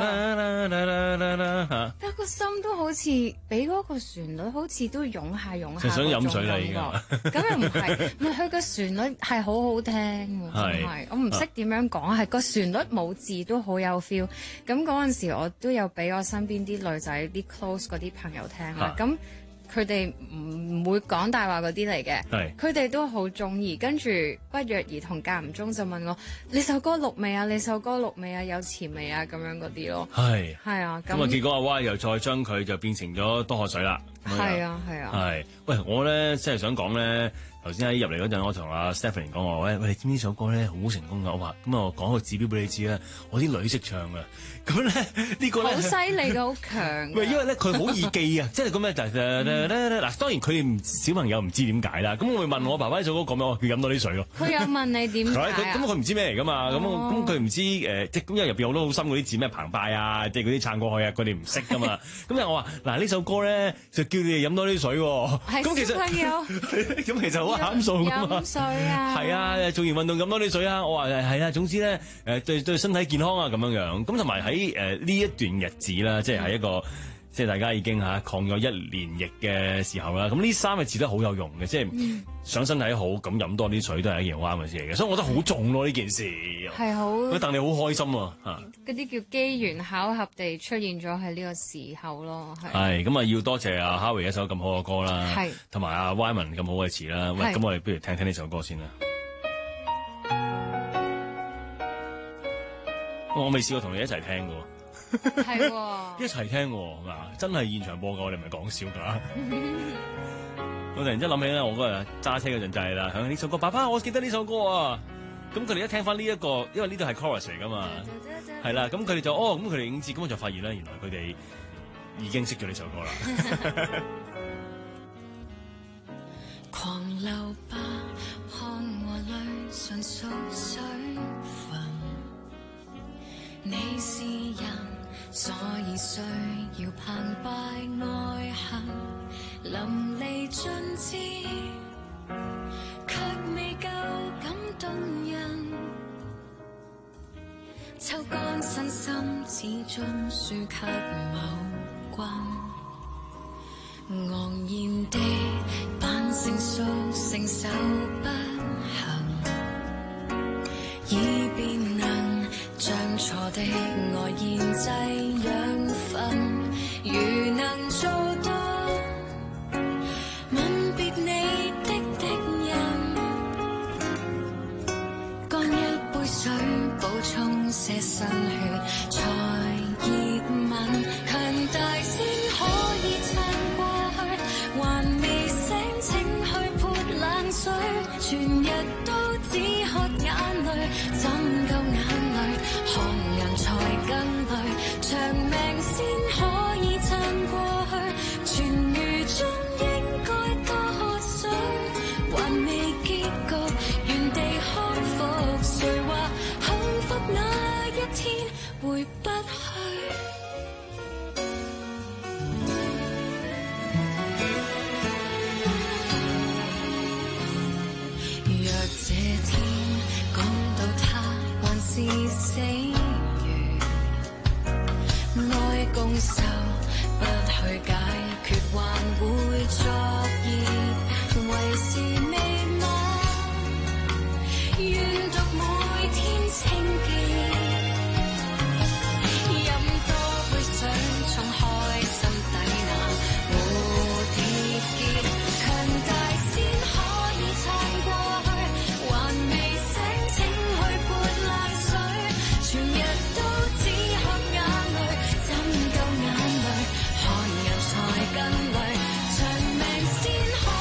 咋。但個心都好似俾嗰個旋律好似都湧下湧下。就想飲水啦，已經。咁又唔係，唔係佢個旋律係好好聽喎，真係。我唔識點樣講，係個旋律冇字都好有 feel。咁嗰陣時我都有俾我身邊啲女仔啲 close 嗰啲朋友聽啦。咁佢哋唔會講大話嗰啲嚟嘅，佢哋都好中意，跟住不約而同間唔中就問我：你首歌錄未啊？你首歌錄未啊？有詞未啊？咁樣嗰啲咯。係係啊，咁啊，結果阿 Y 又再將佢就變成咗多學水啦。係啊係啊。係，喂，我咧即係想講咧。 頭先喺入嚟嗰陣，我同阿 Stephanie 講話，喂喂，你知唔知呢首歌咧好成功㗎？我話咁啊，我講個指標俾你知啦，我啲女識唱啊。咁咧呢個咧好犀利嘅，好強。 喂，因為咧佢好易記啊，即係咁咧就嗱，當然佢哋小朋友唔知點解啦。咁我會問我爸爸呢首歌講咩，我叫飲多啲水咯。 佢有問你點解啊？ 咁佢唔知咩嚟㗎嘛？咁咁佢唔知誒，即係咁因為入邊好多好深嗰啲字咩澎湃啊，即係嗰啲撐過去啊，佢哋唔識㗎嘛。咁又我話嗱呢首歌咧就叫你哋飲多啲水喎。咁其實朋友咁其實好啱數㗎嘛。 飲水啊！ 係啊，做完運動飲多啲水啊！我話係啊，總之咧誒對對身體健康啊咁樣樣。咁同埋喺誒呢一段日子啦，即係喺一個即係大家已經嚇抗咗一年疫嘅時候啦。咁呢三個字都好有用嘅，即係想身體好，咁飲多啲水都係一件好啱嘅事嚟嘅。所以我覺得好重咯呢件事。係好。戥你好開心喎嚇。 嗰啲叫機緣巧合地出現咗喺呢個時候咯，係。 係咁啊，要多謝阿 Harry 一首咁好嘅歌啦， 係同埋阿 Wyman 咁好嘅詞啦。喂，咁我哋不如聽聽呢首歌先啦。我未試過同你一齊聽嘅喎， 係喎， 一齊聽喎，嗱，真係現場播嘅，我哋唔係講笑㗎。我突然之間諗起咧，我嗰日揸車嗰陣就係啦，響呢首歌，爸爸，我記得呢首歌啊。咁佢哋一聽翻呢一個，因為呢度係 chorus 嚟㗎嘛，係啦，咁佢哋就哦，咁佢哋應節，咁我就發現咧，原來佢哋已經識咗呢首歌啦。 狂流吧，汗和淚純屬水分。你是人，所以需要澎湃愛恨，淋漓盡致，卻未夠感動人。抽乾身心，始終輸給某君。昂然地扮成熟，承受不幸，以便能將錯的愛研製養分。如能做到吻別你的敵人，乾一杯水補充些新血才熱吻，強大先可以撐過去，還未醒請去潑冷水，全日都只喝眼淚，怎夠眼淚看人才更累，長命先可以撐過去，痊愈中應該多喝水，還未結局原地康復，誰話幸福那一天回不去。若這天講到他還是死緣，愛共受不去解決還會作孽，為是未晚願讀每天清潔，飲多杯水沖開心底那蝴蝶結，強大先可以撐過去，還未醒請去潑冷水，全日都只喝眼淚，怎夠眼淚看人才更累，長命先可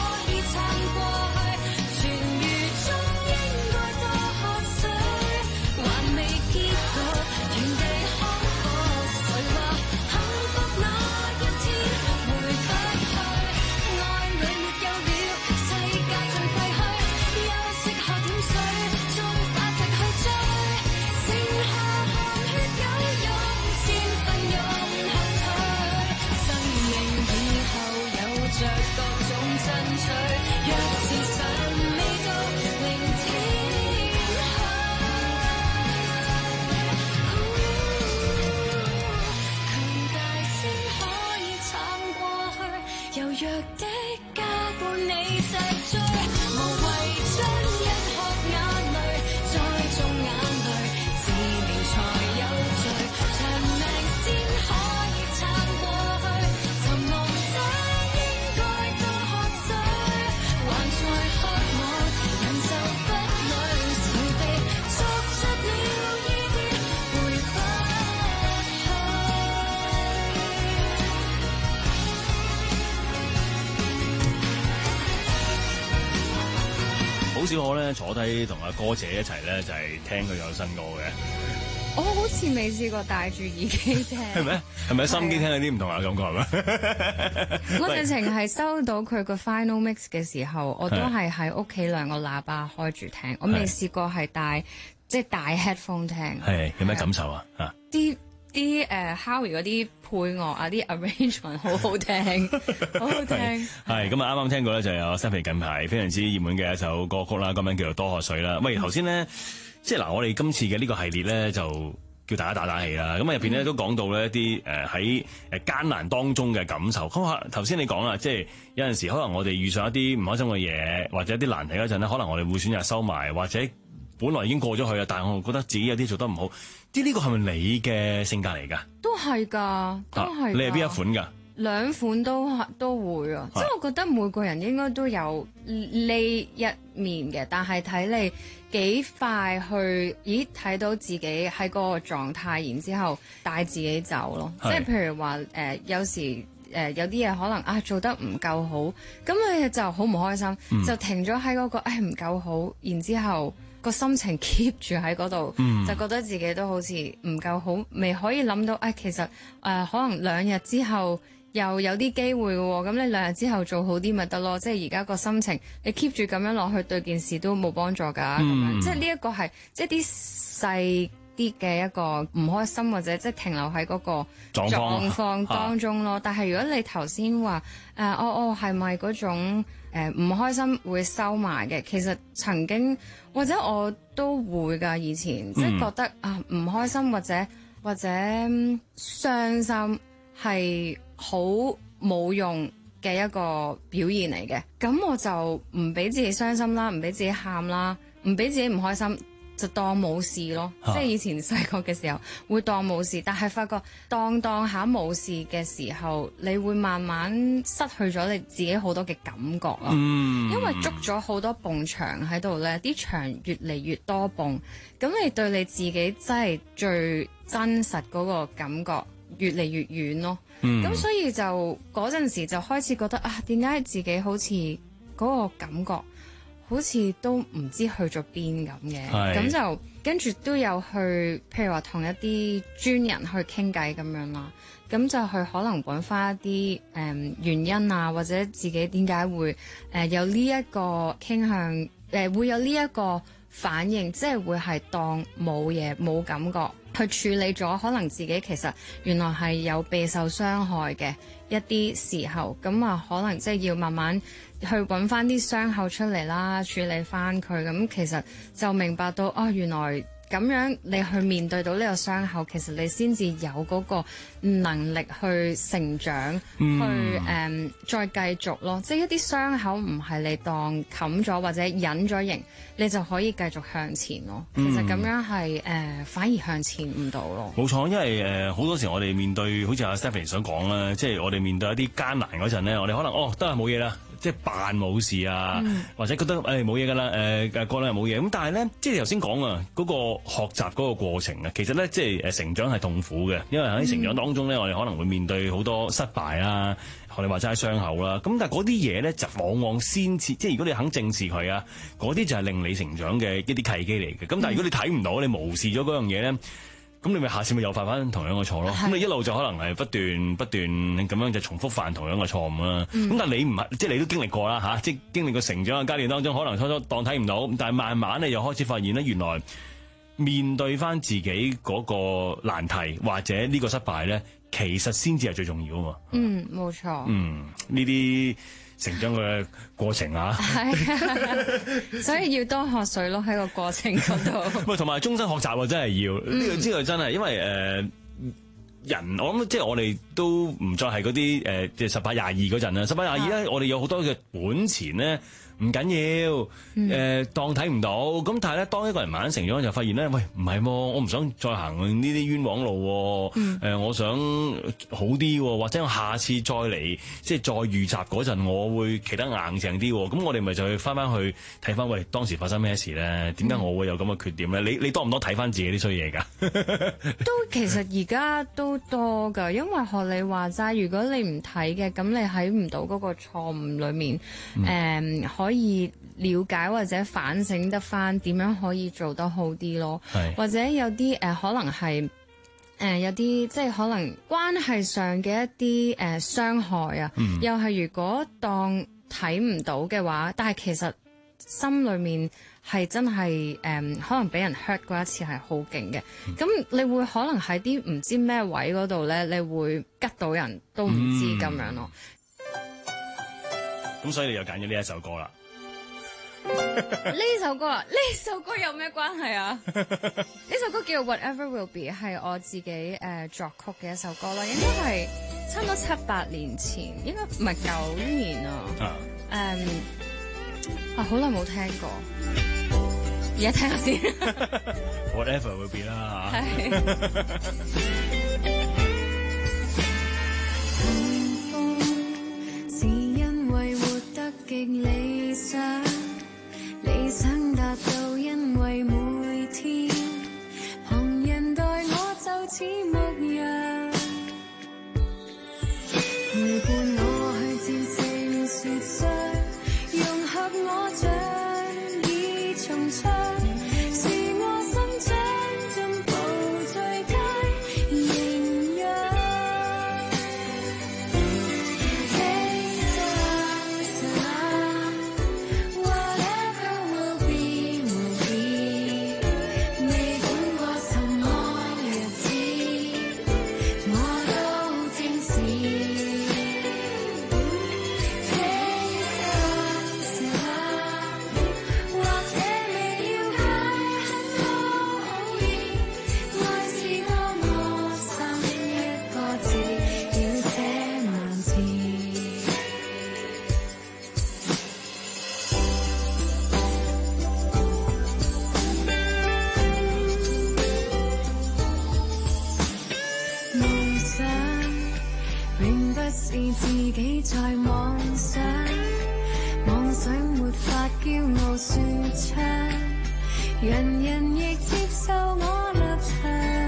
好少可咧坐低同阿歌姐一齊咧，就係聽佢有新歌嘅。 我好似未試過戴住耳機聽， 係咪？係咪收音機聽有啲唔同嘅感覺係咪？ 我直情係收到佢個 final mix 嘅時候，我都係喺屋企兩個喇叭開住聽，我未試過係戴即係戴 headphone 聽。 係有咩感受啊？嚇！ 啲啲誒 Howie 嗰啲配樂啊，啲 arrangement 好好聽，好好聽。 係咁啊！啱啱聽過咧，就有 Stephy 近排非常之熱門嘅一首歌曲啦，歌名叫做《多喝水》啦。喂，頭先咧。即係嗱，我哋今次嘅呢個系列咧，就叫大家打打氣啦。咁啊入邊咧都講到咧一啲誒喺誒艱難當中嘅感受。咁啊頭先你講啦，即係有陣時可能我哋遇上一啲唔開心嘅嘢，或者一啲難題嗰陣咧，可能我哋會選擇收埋，或者本來已經過咗去啦，但係我覺得自己有啲做得唔好。啲呢個係咪你嘅性格嚟㗎？ 都係㗎，都係、啊。 你係邊一款㗎？ 兩款都都會啊，即係我覺得每個人應該都有呢一面嘅，但係睇你幾快去，咦睇到自己喺嗰個狀態，然之後帶自己走咯。即係譬如話誒、呃，有時誒、呃、有啲嘢可能啊做得唔夠好，咁你就好唔開心，嗯、就停咗喺嗰個誒唔夠好，然之後個心情 keep 住喺嗰度，嗯、就覺得自己都好似唔夠好，未可以諗到啊、哎、其實誒、呃、可能兩日之後。又有啲機會嘅喎，咁你兩日之後做好啲咪得咯？即係而家個心情，你 keep 住咁樣落去，對件事都冇幫助㗎。咁、嗯、樣即係呢一個係即係啲細啲嘅一個唔開心，或者即係停留喺嗰個狀況當中咯。但係如果你頭先話誒，哦哦係咪嗰種誒唔開心會收埋嘅？其實曾經或者我都會㗎，以前、嗯、即係覺得啊唔開心或者或者傷心係好冇用嘅一個表現嚟嘅，咁我就唔俾自己傷心啦，唔俾自己喊啦，唔俾自己唔開心，就當冇事咯。啊、即係以前細個嘅時候會當冇事，但係發覺當當下冇事嘅時候，你會慢慢失去咗你自己好多嘅感覺咯。嗯、因為捉咗好多埲牆喺度咧，啲牆越嚟越多埲，咁你對你自己真係最真實嗰個感覺越嚟越遠咯。咁、嗯、所以就嗰陣時就開始覺得啊，點解自己好似嗰個感覺好似都唔知去咗邊咁嘅？咁就跟住都有去，譬如話同一啲專人去傾偈咁樣啦。咁就去可能揾翻一啲誒、嗯、原因啊，或者自己點解會誒、呃、有呢一個傾向，誒、呃、會有呢一個反應，即係會係當冇嘢冇感覺。去處理咗，可能自己其實原來係有備受傷害嘅一啲時候，咁啊可能即係要慢慢去揾翻啲傷口出嚟啦，處理翻佢，咁其實就明白到哦，原來咁樣你去面對到呢個傷口，其實你先至有嗰個能力去成長，嗯、去誒、um, 再繼續咯。即係一啲傷口唔係你當冚咗或者隱咗形，你就可以繼續向前咯。其實咁樣係誒、呃、反而向前唔到咯。冇錯，因為誒好、呃、多時我哋面對好似阿 Stephy 想講啦，即係我哋面對一啲艱難嗰陣咧，我哋可能哦都係冇嘢啦。即係扮冇事啊，嗯、或者覺得誒冇嘢㗎啦，誒誒過兩日冇嘢。咁但係咧，即係你頭先講啊，嗰、嗰個學習嗰個過程啊，其實咧即係誒成長係痛苦嘅，因為喺成長當中咧，嗯、我哋可能會面對好多失敗啊，學你話齋傷口啦。咁但係嗰啲嘢咧，就往往先至，即係如果你肯正視佢啊，嗰啲就係令你成長嘅一啲契機嚟嘅。咁但係如果你睇唔到，你無視咗嗰樣嘢咧。咁你咪下次咪又犯翻同樣嘅錯咯，咁你一路就可能係不斷不斷咁樣就重複犯同樣嘅錯誤啦。咁、嗯、但係你唔係，即係你都經歷過啦嚇，即係經歷過成長嘅階段當中，可能初初當睇唔到，但係慢慢你又開始發現咧，原來面對翻自己嗰個難題或者呢個失敗咧，其實先至係最重要啊嘛。嗯，冇錯。嗯，呢啲。成長嘅過程啊，係，所以要多學水咯喺個過程嗰度。喂，同埋終身學習啊，真係要呢個知道真係，因為誒、呃、人，我諗即係我哋都唔再係嗰啲誒即係十八廿二嗰陣啦。十八廿二咧，我哋有好多嘅本錢咧。唔緊要，誒、呃、當睇唔到，咁但係咧，當一個人慢慢成長就發現咧，喂唔係喎，我唔想再行呢啲冤枉路，誒、嗯呃、我想好啲，或者我下次再嚟，即係再遇襲嗰陣，我會企得硬淨啲，咁我哋咪就去翻翻去睇翻，喂當時發生咩事咧？點解我會有咁嘅缺點咧？你你多唔多睇翻自己啲衰嘢㗎？都其實而家都多㗎，因為學你話齋，如果你唔睇嘅，咁你喺唔到嗰個錯誤裡面，誒、嗯。嗯可以了解或者反省得翻點樣可以做得好啲咯，或者有啲誒、呃、可能係誒、呃、有啲即係可能關係上嘅一啲誒、呃、傷害啊，嗯、又係如果當睇唔到嘅話，但係其實心裏面係真係誒、呃、可能俾人 hurt 過一次係好勁嘅，咁、嗯、你會可能喺啲唔知咩位嗰度咧，你會吉到人都唔知咁樣咯。 咁、嗯、所以你又揀咗呢一首歌啦。 呢首歌啊，呢首歌有咩關係啊？呢首歌叫 Whatever Will Be， 係我自己誒、呃、作曲嘅一首歌啦，應該係差唔多七八年前，應該唔係九年啊。誒、啊，啊好耐冇聽過，而家聽下先。 Whatever Will Be 啦嚇。 幸福是因為活得極理想。理想達到，因為每天旁人待我就似牧羊，陪伴我去戰勝雪霜，融合我像已重唱，是我生長進步最佳營養。自己在妄想，妄想沒法驕傲說唱，人人亦接受我立場，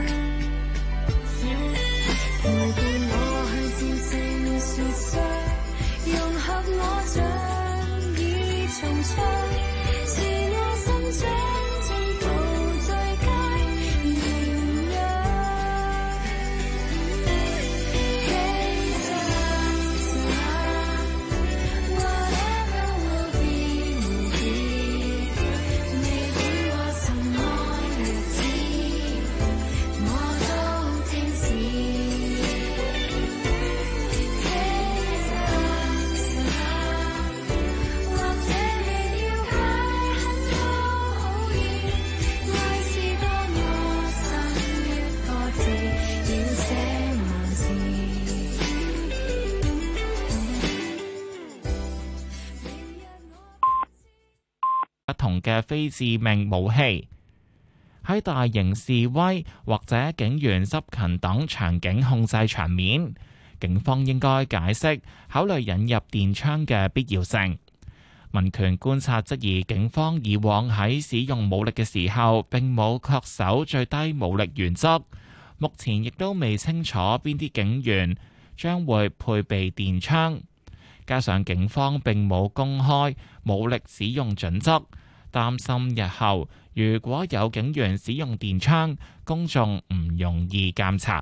陪伴我去戰勝雪霜，融合我像已重唱，是我生長進步最佳營養。 不同嘅非致命武器喺大型示威或者警員執勤等場景控制場面，警方應該解釋考慮引入電槍嘅必要性。民權觀察質疑警方以往喺使用武力嘅時候並冇恪守最低武力原則，目前亦都未清楚邊啲警員將會配備電槍，加上警方並冇公開武力使用準則，擔心日後如果有警員使用電槍，公眾唔容易監察。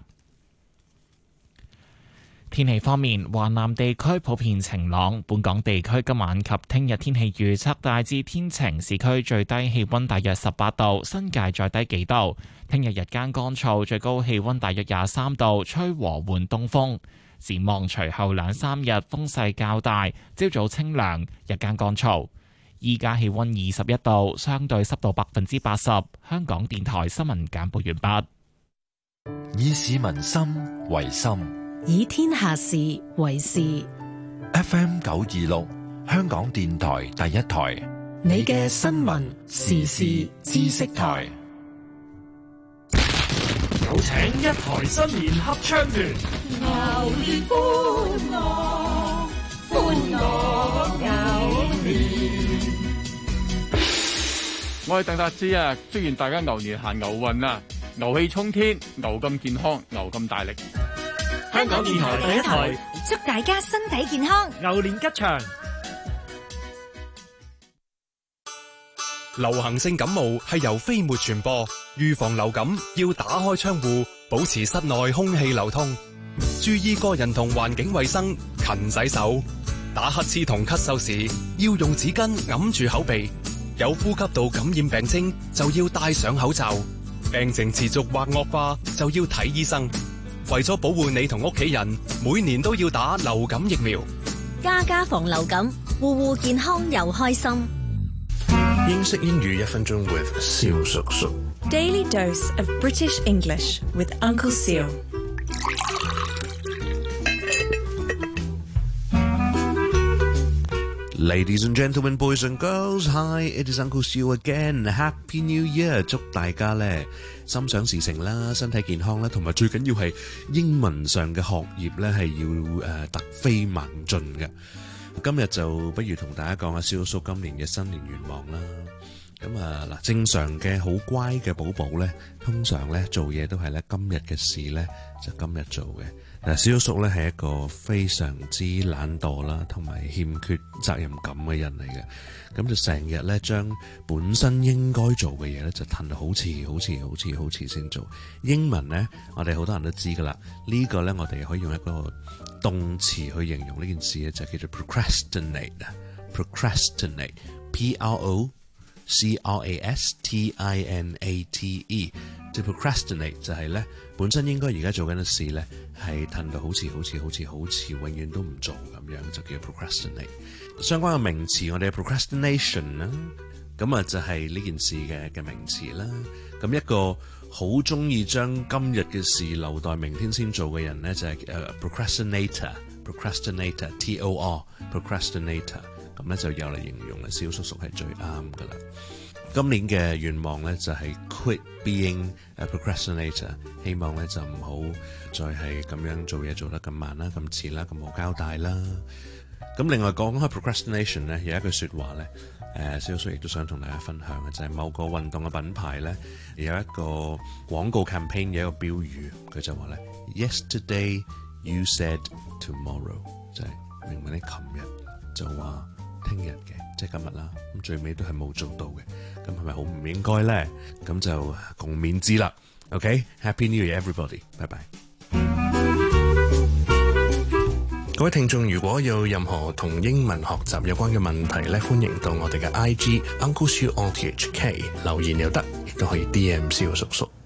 天氣方面，華南地區普遍晴朗，本港地區今晚及聽日天氣預測大致天晴，市區最低氣溫大約十八度，新界再低幾度。聽日日間乾燥，最高氣溫大約廿三度，吹和緩東風。展望隨後兩三日風勢較大，朝早清涼，日間乾燥。依家氣溫二十一度，相對濕度百分之八十。香港電台新聞簡報完畢。 以市民心為心， 以天下事為事。 F M 九二六，香港電台第一台， 你嘅新聞時事知識台。 有請一台新年合唱團，牛年歡樂，歡樂牛年。 我係鄧達志啊，祝願大家牛年行牛運啊，牛氣沖天，牛咁健康，牛咁大力。 香港電台第一台， 祝大家身體健康， 牛年吉祥。 流行性感冒係由飛沫傳播，預防流感要打開窗戶，保持室內空氣流通，注意個人同環境衛生，勤洗手。打乞嗤同咳嗽時要用紙巾揞住口鼻，有呼吸道感染病徵就要戴上口罩，病情持續或惡化就要睇醫生。為咗保護你同屋企人，每年都要打流感疫苗。 家家防流感，戶戶健康又開心。 英式英語一分鐘 with 蕭叔叔。 Daily dose of British English with Uncle Seal. Ladies and gentlemen, boys and girls, hi, it is Uncle Seal again. Happy New Year！ 祝大家咧心想事成啦，身體健康啦，同埋最緊要係英文上嘅學業咧係要誒、呃、突飛猛進嘅。今日就不如同大家講下蕭叔今年嘅新年願望啦。咁啊嗱，正常嘅好乖嘅寶寶咧，通常咧做嘢都係咧今日嘅事咧就今日做嘅。嗱，蕭叔咧係一個非常之懶惰啦，同埋欠缺責任感嘅人嚟嘅。咁就成日咧將本身應該做嘅嘢咧就褪到好遲、好遲、好遲、好遲先做。英文咧，我哋好多人都知噶啦。呢個咧，我哋可以用一個動詞去形容呢件事咧，就叫做 procrastinate。procrastinate，P R O C R A S T I N A T E。即 procrastinate 就係咧本身應該而家做緊嘅事咧係褪到好遲、好遲、好遲、好遲，永遠都唔做咁樣，就叫 procrastinate。相關嘅名詞我哋係 procrastination 啦，咁啊就係呢件事嘅嘅名詞啦。咁一個好中意將今日嘅事留待明天先做嘅人咧，就係誒 procrastinator，procrastinator，T O R，procrastinator。咁咧就有嚟形容啊，蕭叔叔係最啱噶啦。今年嘅願望咧就係 quit being a procrastinator， 希望咧就唔好再係咁樣做嘢做得咁慢啦、咁遲啦、咁冇交代啦。咁另外講開 procrastination 咧，有一句説話咧，誒蕭叔亦都想同大家分享嘅，就係、是、某個運動嘅品牌咧有一個廣告 campaign 嘅一個標語，佢就話咧 Yesterday you said tomorrow， 就係明明你琴日就話聽日嘅，即係今日啦。咁最尾都係冇做到嘅，咁係咪好唔應該咧？咁就共勉之啦。OK，Happy New Year everybody， 拜拜。 各位聽眾，如果有任何同英文學習有關嘅問題咧，歡迎到我哋嘅 I G Uncle Siu on T H K 留言又得，亦都可以 D M 蕭叔叔。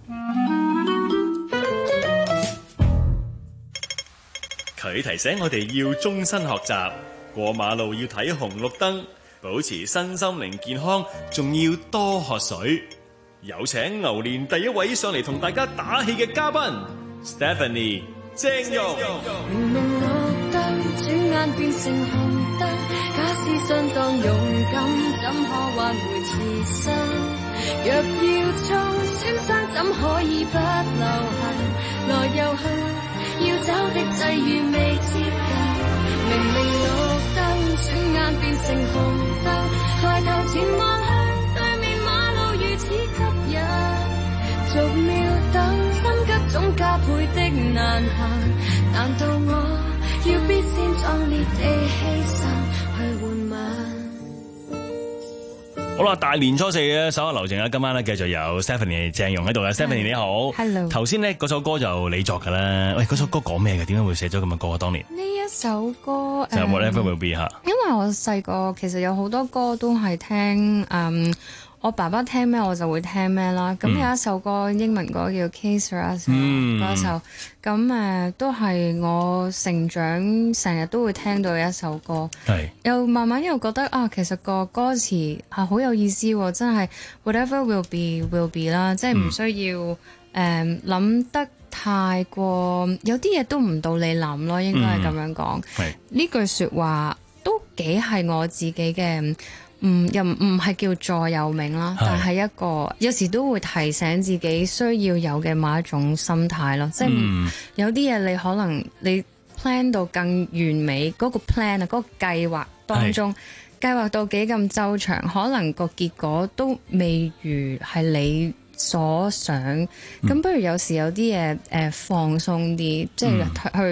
佢提醒我哋要終身學習，過馬路要睇紅綠燈，保持身心靈健康，仲要多喝水。有請牛年第一位上嚟同大家打氣嘅嘉賓 Stephanie 鄭融。 明明綠燈轉眼變成紅燈，假使相當勇敢，怎可挽回自身？若要衝，損傷怎可以不留痕？來又去，要走的際遇未接近。明明綠燈轉眼變成紅燈，抬頭前望向對面馬路如此吸引，逐秒等，心急總加倍的難行。難道我要必先壯烈地犧牲去換吻？ 好啦，大年初四嘅首個流程啦，今晚咧繼續有 Stephanie 鄭融喺度啦。Stephanie 你好 ，Hello。頭先咧嗰首歌就你作㗎啦，喂，嗰首歌講咩嘅？點解會寫咗咁嘅歌啊？當年呢一首歌就 Whatever Will Be 嚇， 因為我細個其實有好多歌都係聽嗯。我爸爸聽咩我就會聽咩啦，咁有一首歌英文歌叫 Kiss Us 嗰首，咁誒、呃、都係我成長成日都會聽到嘅一首歌，又慢慢又覺得啊，其實個歌詞係好有意思喎，真係 Whatever will be will be 啦，即係唔需要誒諗、呃、得太過，有啲嘢都唔到你諗咯，應該係咁樣講。呢句説話都幾係我自己嘅。嗯，又唔係叫座右銘啦，但係一個有時都會提醒自己需要有嘅某一種心態咯，即係、嗯、有啲嘢你可能你 plan 到更完美，嗰、嗰個 plan 啊，嗰個計劃當中計劃到幾咁周詳，可能個結果都未如係你所想，咁、嗯、不如有時有啲嘢誒放鬆啲，即係去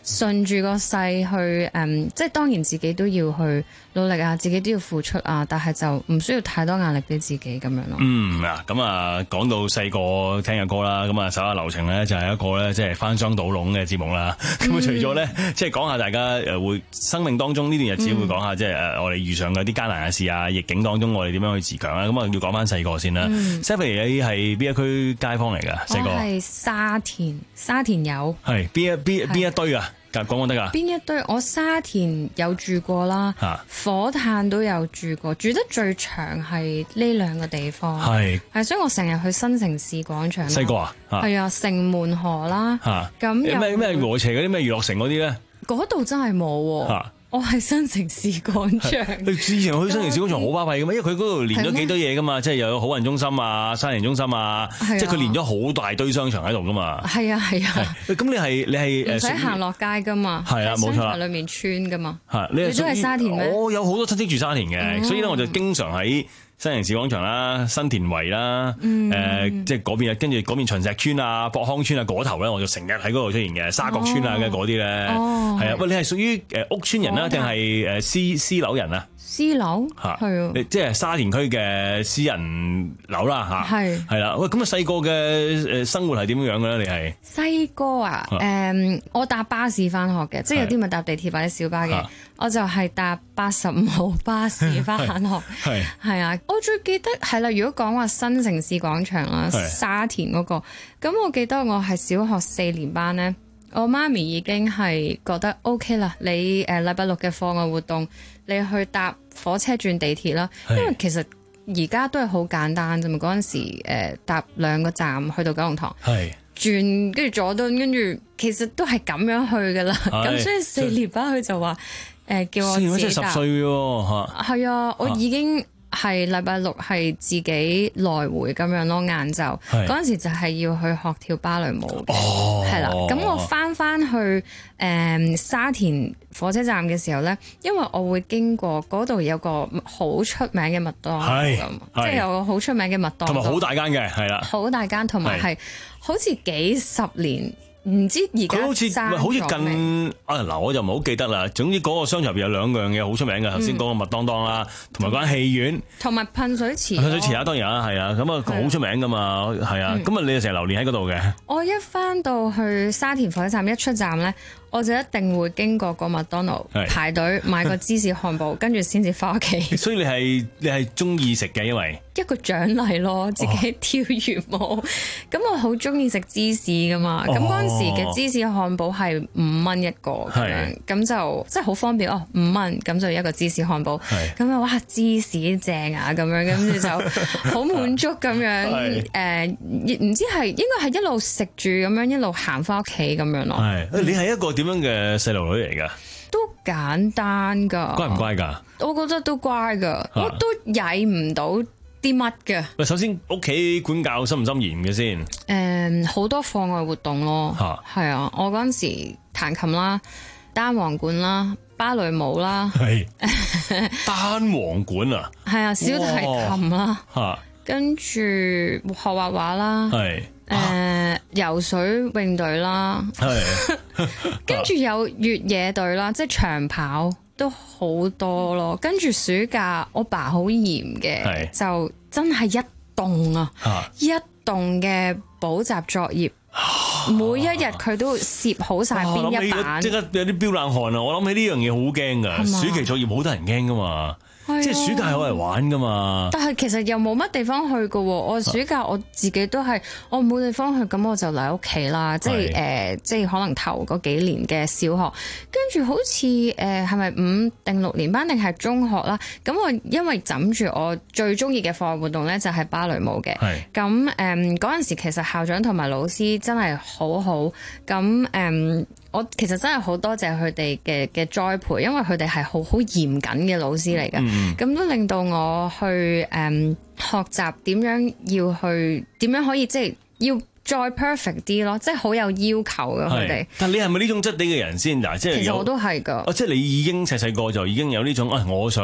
順住個勢去誒、嗯，即係當然自己都要去努力啊，自己都要付出啊，但係就唔需要太多壓力俾自己咁樣咯。 嗯啊，咁啊講到細個聽嘅歌啦，咁啊手下留情咧就係一個咧即係翻箱倒籠嘅節目啦。咁、嗯、啊除咗咧即係講下大家誒會生命當中呢段日子會講下即係誒我哋遇上嘅啲艱難嘅事啊，逆境當中我哋點樣去自強啊。咁啊要講翻細個先啦。Stephanie 你係邊一區街坊嚟㗎？細個我係沙田沙田有係邊一邊邊一堆啊？講講得㗎？ 邊一堆？我沙田有住過啦，啊、火炭都有住過，住得最長係呢兩個地方。係係，所以我成日去新城市廣場。細個啊？係啊，城門河啦。嚇咁咩咩禾輋嗰啲咩娛樂城嗰啲咧？ 嗰度真係冇喎。我係新城市廣場。 你之前去新城市廣場好巴閉㗎嘛？因為佢嗰度連咗幾多嘢㗎嘛，即係又有好運中心啊、沙田中心啊，即係佢連咗好大堆商場喺度㗎嘛。係啊係啊。咁你係你係唔使行落街㗎嘛？係啊，冇錯啦。商場裡面穿㗎嘛。係你都係沙田咩？ 我有好多親戚住沙田嘅，所以咧我就經常喺新城市廣場啦、新田圍啦，誒、嗯呃，即係嗰邊啊，跟住嗰邊秦石村啊、博康村啊嗰頭咧，我就成日喺嗰度出現嘅，沙角村啊嘅嗰啲咧，係、哦、啊，喂，你係屬於誒屋村人啦，定係誒私私樓人啊？ 私樓嚇，係啊， 即係沙田區嘅私人樓啦嚇，係係啦，喂，咁啊細個嘅誒生活係點樣嘅咧？你係細個啊？誒、嗯，我搭巴士翻學嘅，即係有啲咪搭地鐵或者小巴嘅，我就係搭八十五號巴士翻學，係係啊。我最記得係啦，如果講話新城市廣場啦，沙田嗰、那個，咁我記得我係小學四年班咧，我媽咪已經係覺得 OK 啦，你誒禮拜六嘅課外活動，你去搭火車轉地鐵啦，因為其實而家都係好簡單啫嘛，嗰陣時誒搭兩個站去到九龍塘，係轉跟住佐敦，跟住其實都係咁樣去噶啦，咁所以四年班佢就話誒、呃、叫我自己搭，即係十歲喎嚇，係啊，我已經。係禮拜六係自己來回咁樣咯，晏晝嗰陣時就係要去學跳芭蕾舞嘅，係啦。咁我翻翻去誒、嗯、沙田火車站嘅時候咧，因為我會經過嗰度有個好出名嘅麥當勞咁，即係有個好出名嘅麥當勞，同埋好大間嘅，係啦，好大間，同埋係好似幾十年。唔知而家佢好似好似近啊嗱，我就唔係好記得啦。總之嗰個商場入邊有兩樣嘢好出名嘅，頭先講個麥當當啦，同埋嗰間戲院，同埋噴水池。噴水池啊，當然啦，係啊，咁啊好出名噶嘛，係啊，咁啊你就成日流連喺嗰度嘅。我一翻到去沙田火車站一出站咧，我就一定會經過個麥當勞排隊買個芝士漢堡，跟住先至翻屋企。所以你係你係中意食嘅，因為一個獎勵咯，自己跳完舞。咁、哦、我好中意食芝士噶嘛，咁嗰陣時嘅芝士漢堡係五蚊一個咁樣，咁就真係好方便哦，五蚊咁就一個芝士漢堡，咁啊哇芝士正啊咁樣，跟住就好滿足咁樣，誒唔、呃、知係應該係一路食住咁樣一路行翻屋企咁樣咯。係，你係一個點樣嘅細路女嚟噶？都簡單噶。乖唔乖噶？我覺得都乖噶，我都曳唔到啲乜嘅。喂，首先屋企管教深唔深嚴嘅先？誒、嗯，好多課外活動咯。係啊，我嗰陣時彈琴啦、單簧管啦、芭蕾舞啦。係單簧管啊？係啊，小提琴啦。吓，跟住學畫畫啦。係。誒、呃，游水泳隊啦，跟住有越野隊啦，即係長跑都好多咯。跟住暑假我爸好嚴嘅，就真係一棟啊，啊一棟嘅補習作業，啊、每一日佢都攝好晒邊一版，即、啊、刻有啲飆冷汗啊！我諗起呢樣嘢好驚噶，暑期作業好多人驚噶嘛。即係暑假係攞嚟玩噶嘛，但係其實又冇乜地方去㗎喎。我暑假我自己都係我冇地方去，咁我就嚟屋企啦。即係誒、呃，即係可能頭嗰幾年嘅小學，跟住好似誒係咪五定六年班定係中學啦？咁我因為枕住我最中意嘅課外活動咧，就係芭蕾舞嘅。咁誒嗰陣時其實校長同埋老師真係好好。咁誒。嗯我其實真係好多謝佢哋嘅嘅栽培，因為佢哋係好好嚴謹嘅老師嚟嘅，咁、嗯、都令到我去誒、嗯、學習點樣要去點樣可以即係要再 perfect 啲咯，即係好有要求嘅佢哋。但係你係咪呢種質地嘅人先？嗱，即係其實我都係㗎。哦，即係你已經細細個就已經有呢種啊，我想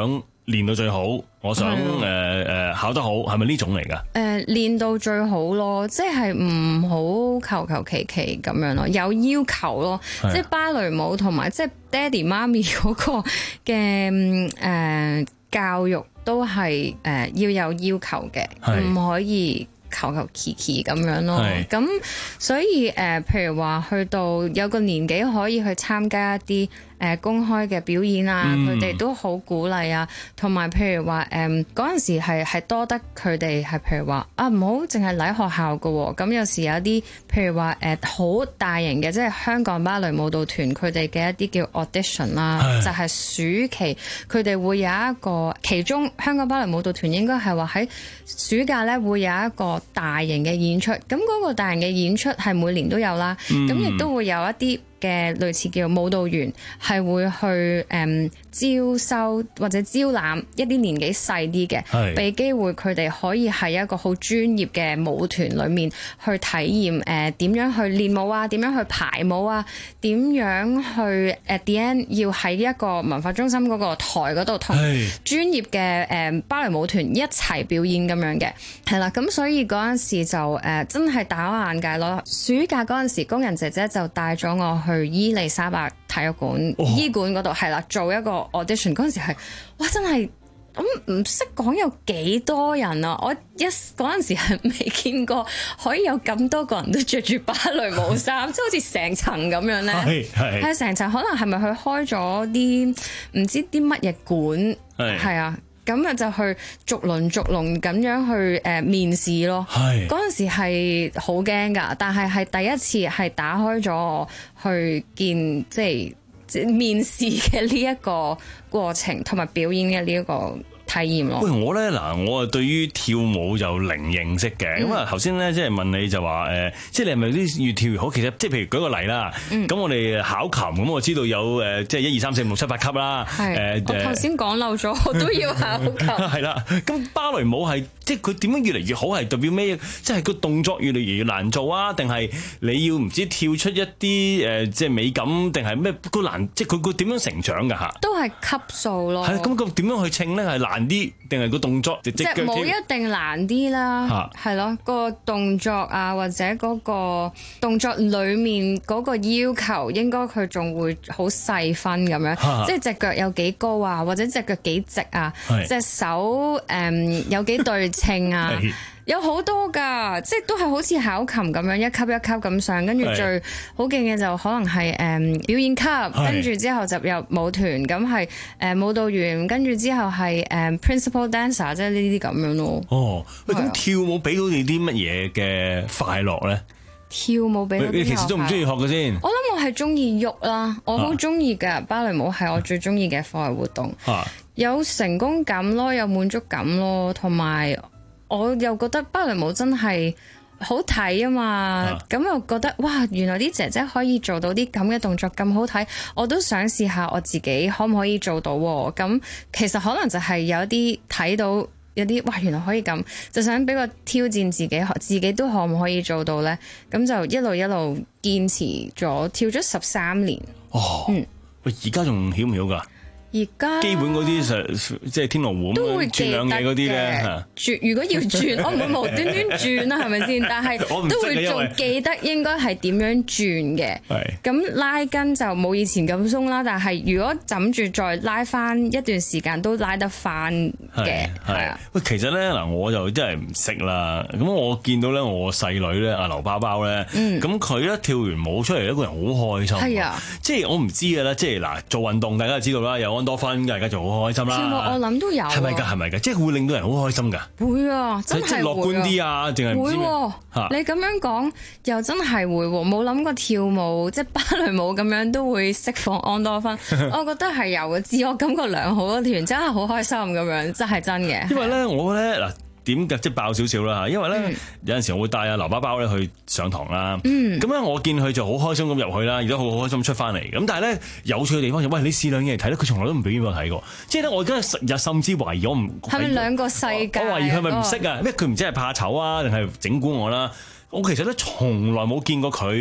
練到最好，我想誒誒、呃、考得好，係咪呢種嚟㗎？ 誒、呃、練到最好咯，即係唔好求求其其咁樣咯，有要求咯，即係芭蕾舞同埋即係爹哋媽咪嗰個嘅誒、呃、教育都係誒、呃、要有要求嘅，唔可以求求其其咁樣咯。咁所以誒、呃，譬如話去到有個年紀可以去參加一啲誒公開嘅表演啊，佢哋、嗯、都好鼓勵啊，同埋譬如話誒嗰陣時係係多得佢哋係譬如話啊，唔好淨係嚟學校㗎喎，咁有時有啲譬如話誒好大型嘅，即係香港芭蕾舞蹈團佢哋嘅一啲叫 audition 啦，就係暑期佢哋會有一個，其中香港芭蕾舞蹈團應該係話喺暑假咧會有一個大型嘅演出，咁嗰個大型嘅演出係每年都有啦，咁亦、嗯、都會有一啲嘅類似叫舞蹈員係會去誒、嗯、招收或者招攬一啲年紀細啲嘅，俾機會佢哋可以喺一個好專業嘅舞團裏面去體驗誒點樣去練舞啊，點樣去排舞啊，點樣去 at the end 要喺一個文化中心嗰個台嗰度同專業嘅誒芭蕾舞團一齊表演咁樣嘅，係啦，咁所以嗰陣時就誒、呃、真係大開眼界咯。暑假嗰陣時，工人姐姐就帶咗我去去伊利沙伯體育館、哦、醫館嗰度係啦，做一個 audition 嗰陣時係，哇真係咁唔識講有幾多人啊！我一嗰陣時係未見過可以有咁多個人都着住芭蕾舞衫，即係好似成層咁樣咧，係係係成層，可能係咪佢開咗啲唔知啲乜嘢館係啊？咁啊就去逐輪逐輪咁樣去誒面試咯。係嗰陣時係好驚㗎，但係係第一次係打開咗我去見即係即係面試嘅呢一個過程，同埋表演嘅呢一個體驗咯。喂，我咧嗱，我啊對於跳舞就零認識嘅。咁啊頭先咧即係問你就話誒、呃，即係你係咪啲越跳越好？其實即係譬如舉個例啦，咁、嗯、我哋考琴咁，我知道有誒即係一二三四五六七八級啦。係、呃、我頭先講漏咗，我都要考琴。係啦，咁芭蕾舞係即係佢點樣越嚟越好？係代表咩？即係個動作越嚟越難做啊？定係你要唔知跳出一啲誒即係美感？定係咩個難？即係佢佢點樣成長㗎嚇？都係級數咯。係咁，咁點樣去稱咧？係難啲定係個動作？即係冇一定難啲啦，係咯，個動作啊，或者嗰個動作裡面嗰個要求，應該佢仲會好細分咁樣，即係隻腳有幾高啊，或者隻腳幾直啊，隻手誒有幾對稱啊。有好多㗎，即係都係好似考琴咁樣一級一級咁上，跟住最好勁嘅就可能係誒、嗯、表演級，跟住之後就入舞團，咁係誒舞蹈員，跟住之後係誒、嗯、principal dancer，即係呢啲咁樣咯。哦，喂，咁跳舞俾到你啲乜嘢嘅快樂咧？跳舞俾到你其實中唔中意學嘅先？我諗我係中意喐啦，我好中意嘅芭蕾舞係我最中意嘅課外活動，啊、有成功感咯，有滿足感咯，同埋。我又覺得芭蕾舞真係好睇啊嘛，咁、啊、又覺得哇，原來啲姐姐可以做到啲咁嘅動作咁好睇，我都想試下我自己可唔可以做到喎。咁其實可能就係有啲睇到有啲哇，原來可以咁，就想俾個挑戰自己，自己都可唔可以做到呢？咁就一路一路堅持咗，跳咗十三年。哦，嗯，喂，而家仲曉唔曉㗎？而家基本嗰啲即係天鵝湖咁轉兩嘢嗰啲咧，轉如果要轉，我唔會無端端轉啦，係咪先？但係都會仲記得應該係點樣轉嘅。咁拉筋就冇以前咁鬆啦，但係如果枕住再拉翻一段時間都拉得翻嘅。係啊，喂，其實咧嗱，我就真係唔識啦。咁我見到咧，我細女咧，阿劉包包咧，咁佢咧跳完舞出嚟，一個人好開心。係啊，即係我唔知嘅啦。即係嗱，做運動大家就知道啦，有多分，大家就好開心啦。跳舞我諗都有，係咪㗎？係咪㗎？即係會令到人好開心㗎。會啊，真係會啊。即係樂觀啲啊，定係唔知咩？會。你咁樣講又真係會喎，冇諗過跳舞即係芭蕾舞咁樣都會釋放安多酚。我覺得係有嘅，自我感覺良好嗰團真係好開心咁樣，真係真嘅。因為咧，我咧嗱。點嘅即係爆少少啦，因為咧、嗯、有陣時我會帶阿劉包包咧去上堂啦。咁咧、嗯、我見佢就好開心咁入去啦，亦都好開心出翻嚟。咁但係咧有趣嘅地方就係，喂，你試兩嘢嚟睇咧，佢從來都唔俾我睇過。即係咧我而家日甚至懷疑我唔係咪兩個世界？我懷疑佢係咪唔識啊？咩佢唔知係怕醜啊，定係整蠱我啦？我其實咧從來冇見過佢跳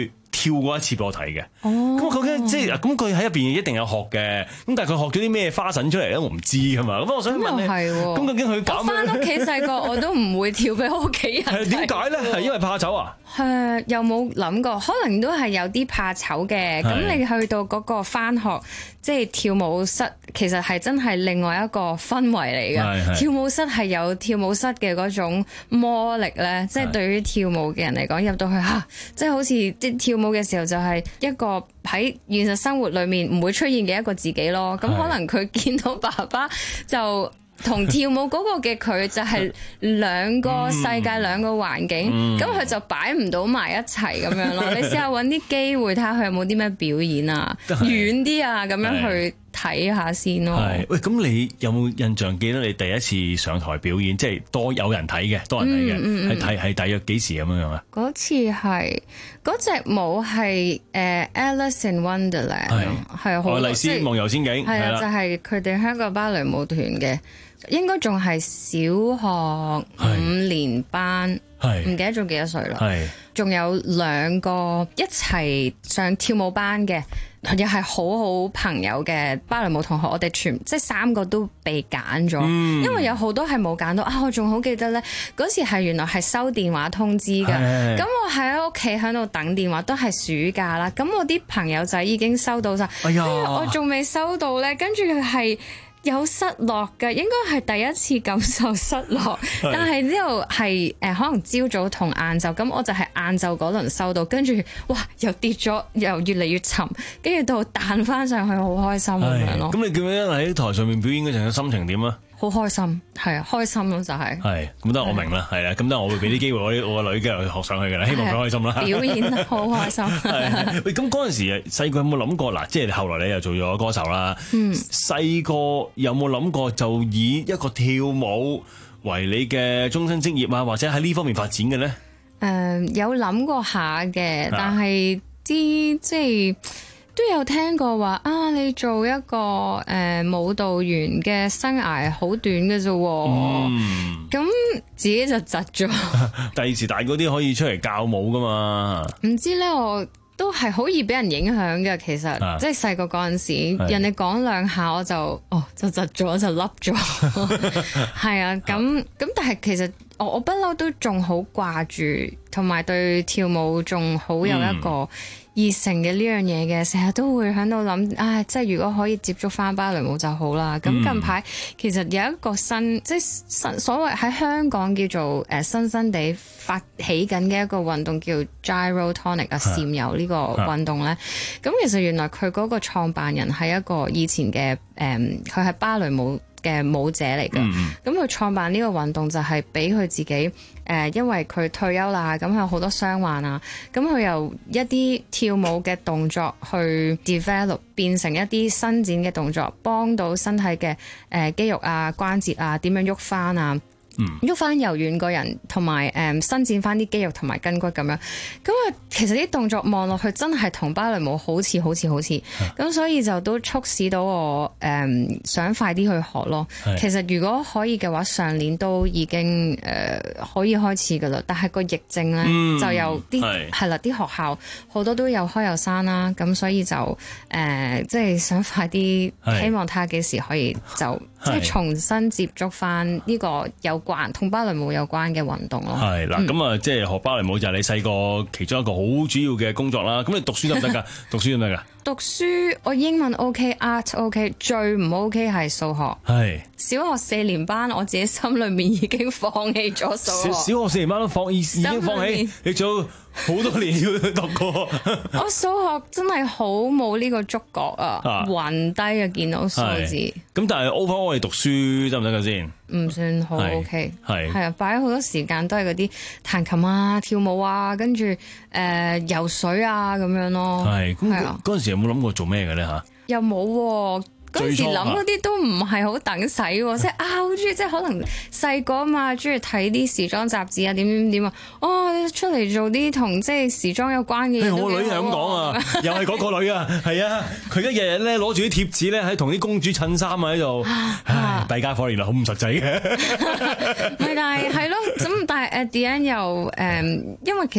跳過一次俾我睇嘅。 哦， 咁究竟即係咁佢喺入邊一定有學嘅，咁但係佢學咗啲咩花神出嚟咧？我唔知噶嘛。咁我想問你，咁究竟佢搞咩？ 我翻屋企細個我都唔會跳俾屋企人睇。 點解咧？係因為怕醜啊？ 誒，有冇諗過？可能都係有啲怕醜嘅。咁你去到嗰個翻學，即係跳舞室，其實係真係另外一個氛圍嚟嘅。跳舞室係有跳舞室嘅嗰種魔力咧，即係對於跳舞嘅人嚟講，入到去嚇，即係好似即係跳舞嘅時候就係一個喺現實生活裏面唔會出現嘅一個自己咯。咁可能佢見到爸爸就同跳舞嗰個嘅佢就係兩個世界、嗯、兩個環境，咁佢、嗯、就擺唔到埋一齊咁樣咯。你試下揾啲機會睇下佢有冇啲咩表演啊，遠啲啊，咁樣去睇下先咯。 喂，咁你有冇印象記得你第一次上台表演，即係多有人睇嘅，多人睇嘅，係睇係大約幾時咁樣樣啊？ 嗰次係嗰隻舞係誒 Alice in Wonderland， 係係好愛麗絲夢遊仙境，係啊，就係佢哋香港芭蕾舞團嘅。應該仲係小學五年班，唔記得咗幾多歲啦。仲有兩個一齊上跳舞班嘅，又係好好朋友嘅芭蕾舞同學。我哋全即係三個都被揀咗，嗯、因為有好多係冇揀到啊！我仲好記得呢，嗰時係原來係收電話通知㗎。咁我喺屋企喺度等電話，都係暑假啦。咁我啲朋友仔已經收到晒，哎呀，我仲未收到呢。跟住係有失落嘅，應該係第一次感受失落。是但係之後係誒可能朝早同晏晝，咁我就係晏晝嗰輪收到，跟住哇又跌咗，又越嚟越沉，跟住到彈翻上去，好開心咁樣咯。 咁你叫咩喺台上面表演嗰陣嘅心情點啊？ 好開心，係啊，開心咯就係、是。係，咁得我明啦，係啊，咁得我會俾啲機會我啲我個女嘅學上去嘅啦，希望佢開心啦。表演得好開心。喂，咁嗰陣時細個有冇諗過嗱？即係後來你又做咗歌手啦。嗯。細個有冇諗過就以一個跳舞為你嘅終身職業啊，或者喺呢方面發展嘅咧？誒、 呃，有諗過下嘅，但係啲即係。都有聽過話啊，你做一個誒、呃、舞蹈員嘅生涯好短嘅啫，咁、嗯、自己就窒咗。 第二時大嗰啲可以出嚟教舞噶嘛？唔知咧，我都係好易俾人影響嘅。其實、啊、即係細個嗰陣時，是人哋講兩下我就哦就窒咗就凹咗。係啊，咁咁但係其實我我不嬲都仲好掛住，同埋對跳舞仲好有一個。嗯熱誠嘅呢樣嘢嘅，成日都會喺度諗，唉，即係如果可以接觸翻芭蕾舞就好啦。咁、嗯、近排其實有一個新，即係新所謂喺香港叫做誒、呃、新新地發起緊嘅一個運動叫 Gyrotonic 啊，閃遊呢個運動咧。咁其實原來佢嗰個創辦人係一個以前嘅誒，佢、呃、係芭蕾舞嘅舞者嚟嘅。咁佢、嗯、創辦呢個運動就係俾佢自己。誒、呃，因為佢退休啦，咁有好多傷患啊，咁佢由一啲跳舞嘅動作去 develop 變成一啲伸展嘅動作，幫到身體嘅誒、呃、肌肉啊、關節啊點樣喐翻啊。喐翻柔軟個人，同埋誒伸展翻啲肌肉同埋筋骨咁樣。咁啊，其實啲動作望落去真係同芭蕾舞好似好似好似。咁、啊、所以就都促使到我誒、嗯、想快啲去學咯。是其實如果可以嘅話，上年都已經誒、呃、可以開始噶啦。但係個疫症咧、嗯、就有啲係啦，啲學校好多都有開有閂啦。咁所以就誒即係想快啲，是希望睇下幾時可以就。即係重新接觸翻呢個有關同芭蕾舞有關嘅運動咯。係嗱，咁啊，即係學芭蕾舞就係你細個其中一個好主要嘅工作啦。咁你讀書得唔得㗎？讀書得唔得㗎？讀書我英文 OK，art OK， 最唔 OK 係數學。係小學四年班，我自己心裏面已經放棄咗數學。小學四年班都放已已經放棄，你仲有好多年要讀過。我數學真係好冇呢個觸覺啊，暈低啊，見到數字。咁但係 overall 我哋讀書得唔得㗎先？唔算好 OK，係係啊，擺咗好多時間都係嗰啲彈琴啊、跳舞啊，跟住誒游水啊咁樣咯。係咁嗰陣時有冇諗過做咩嘅咧嚇？又冇喎。嗰陣時諗嗰啲都唔係好等使喎，即係啊好中意，即係可能細個啊嘛，中意睇啲時裝雜誌啊，點點點啊，哦出嚟做啲同即係時裝有關嘅嘢。我女係咁講啊，又係嗰個女啊，係啊，佢一日日咧攞住啲貼紙咧喺同啲公主襯衫啊喺度，唉弊家伙原來好唔實際嘅。唔係，但係係咯，咁但係 at the end 又誒，因為其實。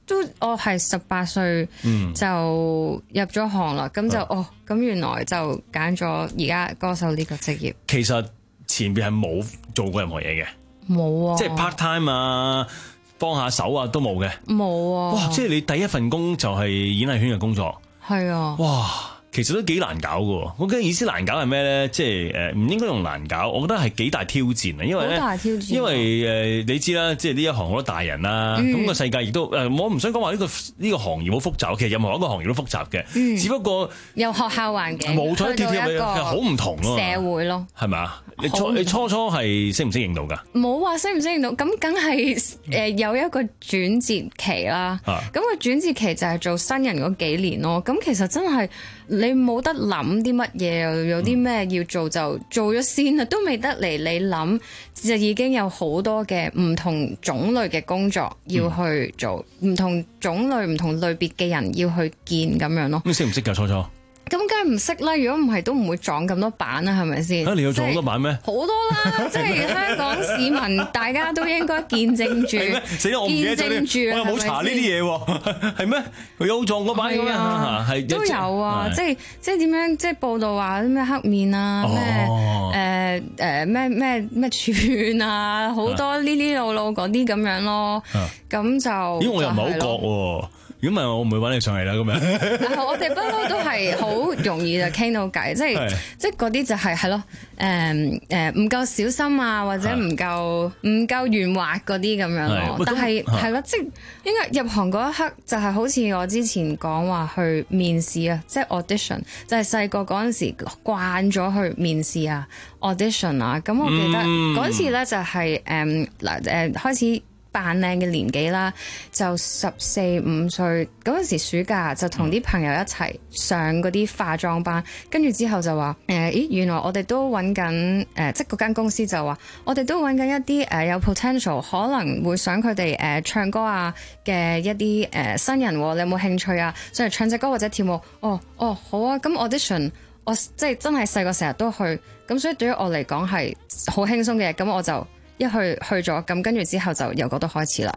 都我係十八歲就入咗行啦，咁、嗯、就、嗯、哦，咁原來就揀咗而家歌手呢個職業。 其實前邊係冇做過任何嘢嘅， 冇啊， 即係 part time 啊，幫下手啊都冇嘅， 冇啊。 哇！即係你第一份工就係演藝圈嘅工作， 係啊， 哇！其實都幾難搞嘅，我嘅意思難搞係咩咧？即係誒，唔應該用難搞，我覺得係幾大挑戰啊！因為咧， 好大挑戰， 因為誒、呃，你知啦，即係呢一行好多大人啦，咁、嗯、個世界亦都誒，我唔想講話呢個呢、呢個行業好複雜，其實任何一個行業都複雜嘅、嗯，只不過由學校環境冇錯， 去到一個好唔同咯， 社會咯， 係咪啊？你初你初初係適唔適應到㗎？ 冇話適唔適應到，咁梗係誒有一個轉折期啦。咁、啊、個轉折期就係做新人嗰幾年咯。咁其實真係你冇得諗啲乜嘢，有啲咩要做就做咗先啦，都未得嚟你諗，就已經有好多嘅唔同種類嘅工作要去做，唔、嗯、同種類唔同類別嘅人要去見咁樣咯。 咁識唔識㗎初初？ 咁梗係唔識啦，如果唔係都唔會撞咁多板啦，係咪先？ 啊，你有撞好多板咩？ 好多啦，即係香港市民大家都應該見證住。 死啦！我唔記得咗啲，我又冇查呢啲嘢喎，係咩？佢有撞過板嘅咩？係都有啊，即係即係點樣？即係報道話啲咩黑面啊，咩誒誒咩咩咩串啊，好多呢啲路路嗰啲咁樣咯。咁就咦？我又唔係好覺喎。如果唔係我唔會揾你上嚟啦，咁樣。 我哋不嬲都係好容易就傾到偈，即係即係嗰啲就係係咯，誒誒唔夠小心啊，或者唔夠唔夠圓滑嗰啲咁樣咯。但係係咯，即係應該入行嗰一刻就係好似我之前講話去面試啊，即係 audition，就係細個嗰陣時慣咗去面試啊 audition 啊。咁我記得嗰次咧就係誒嗱誒開始扮靚嘅年紀啦，就十四五歲嗰陣時暑假就同啲朋友一齊上嗰啲化妝班，跟住之後就話誒，咦原來我哋都揾緊誒，即係嗰間公司就話我哋都揾緊一啲誒有 potential 可能會想佢哋誒唱歌啊嘅一啲誒新人，你有冇興趣啊？上嚟唱隻歌或者跳舞？哦哦好啊，咁 audition 我即係真係細個成日都去，咁所以對於我嚟講係好輕鬆嘅，咁我就。一去去咗，咁跟住之後就由嗰度開始啦。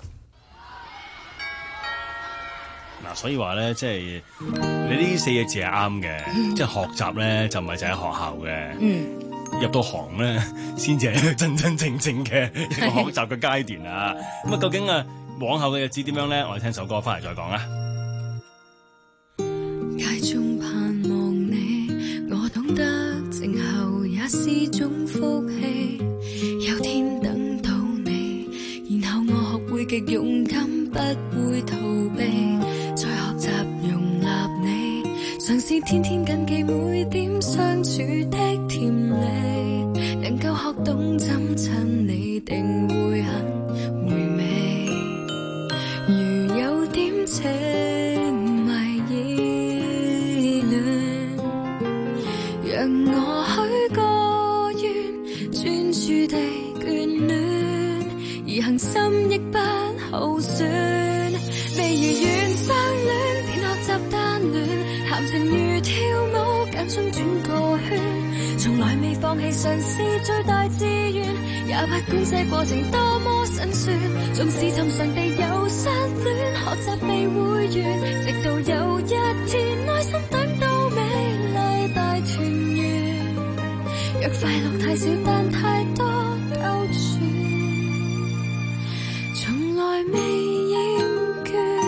嗱，所以話咧，即係你呢四個字係啱嘅，嗯、即係學習咧就唔係就喺學校嘅，嗯、入到行咧先至係真真正正嘅一個學習嘅階段啊。咁啊，究竟啊往後嘅日子點樣咧？我哋聽首歌翻嚟再講啊。 街中盼望你，我懂得靜候也是種福氣。有天等到你，然後我學會極勇敢，不會逃避，再學習容納你，嘗試天天謹記每點相處的甜蜜，能夠學懂怎親你，定會很回味。如有點情迷意亂，讓我許個願，專注地眷戀，而行心亦不後選。未如願相戀，便學習單戀，談情如跳舞，間中轉個圈，從來未放棄嘗試最大志願，也不管這過程多麼辛酸，縱使尋常地有失戀，學習未會完，直到有一天耐心等到美麗大團圓。若快樂太少但太多兜轉，從來未厭倦。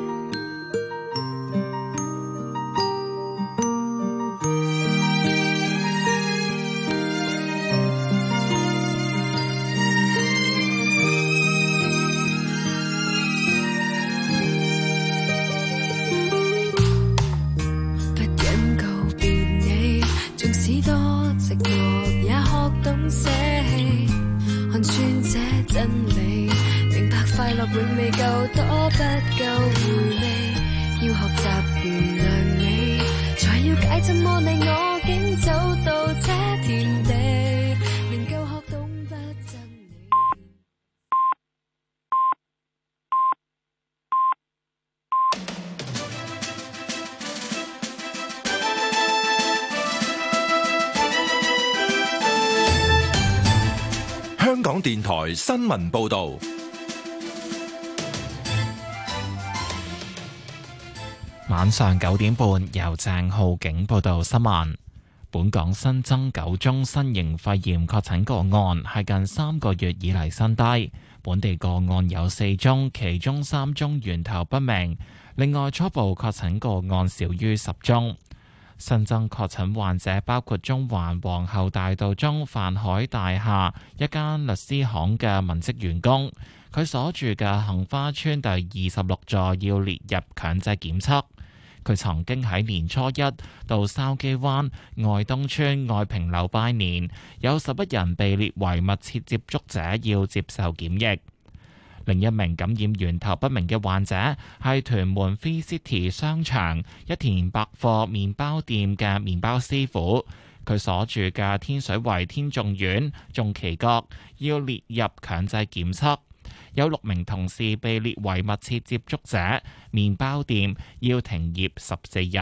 不忍告別你，縱使多寂寞也學懂捨棄，看穿這真理，明白快樂永未夠多，不夠回味，要學習原諒你，才了解怎麼你我竟走到這田地，能夠學懂不憎你。 香港電台新聞報道。 晚上九點半，由鄭浩景報道新聞。本港新增九宗新型肺炎確診個案，係近三個月以嚟新低。本地個案有四宗，其中三宗源頭不明。另外，初步確診個案少於十宗。新增確診患者包括中環皇后大道中泛海大廈一間律師行嘅文職員工，佢所住嘅杏花邨第二十六座要列入強制檢測。佢曾經喺年初一到筲箕灣愛東邨愛平樓拜年，有十一人被列為密切接觸者，要接受檢疫。另一名感染源頭不明嘅患者係屯門 Free City 商場一田百貨麵包店嘅麵包師傅，佢所住嘅天水圍天頌苑頌奇閣要列入強制檢測。有六名同事被列為密切接觸者，麵包店要停業十四日。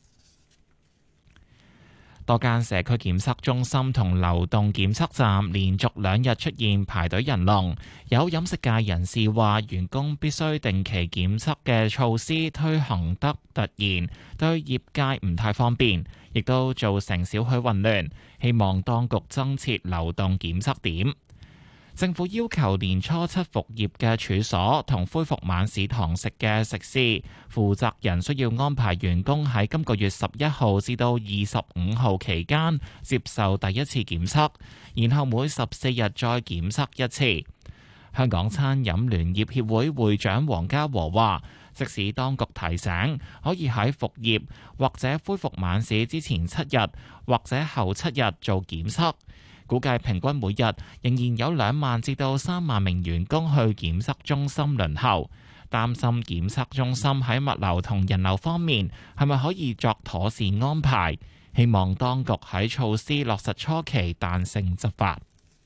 多間社區檢測中心同流動檢測站連續兩日出現排隊人龍，有飲食界人士話，員工必須定期檢測嘅措施推行得突然，對業界唔太方便，亦都造成少許混亂，希望當局增設流動檢測點。政府要求年初七復業嘅處所同恢復晚市堂食嘅食肆，負責人需要安排員工喺今個月十一號至到二十五號期間接受第一次檢測，然後每十四日再檢測一次。香港餐飲聯業協會會長黃家和話，即使當局提醒可以喺復業或者恢復晚市之前七日或者後七日做檢測，估計平均每日仍然有兩萬至到三萬名員工去檢測中心輪候，擔心檢測中心喺物流同人流方面係咪可以作妥善安排？希望當局喺措施落實初期彈性執法。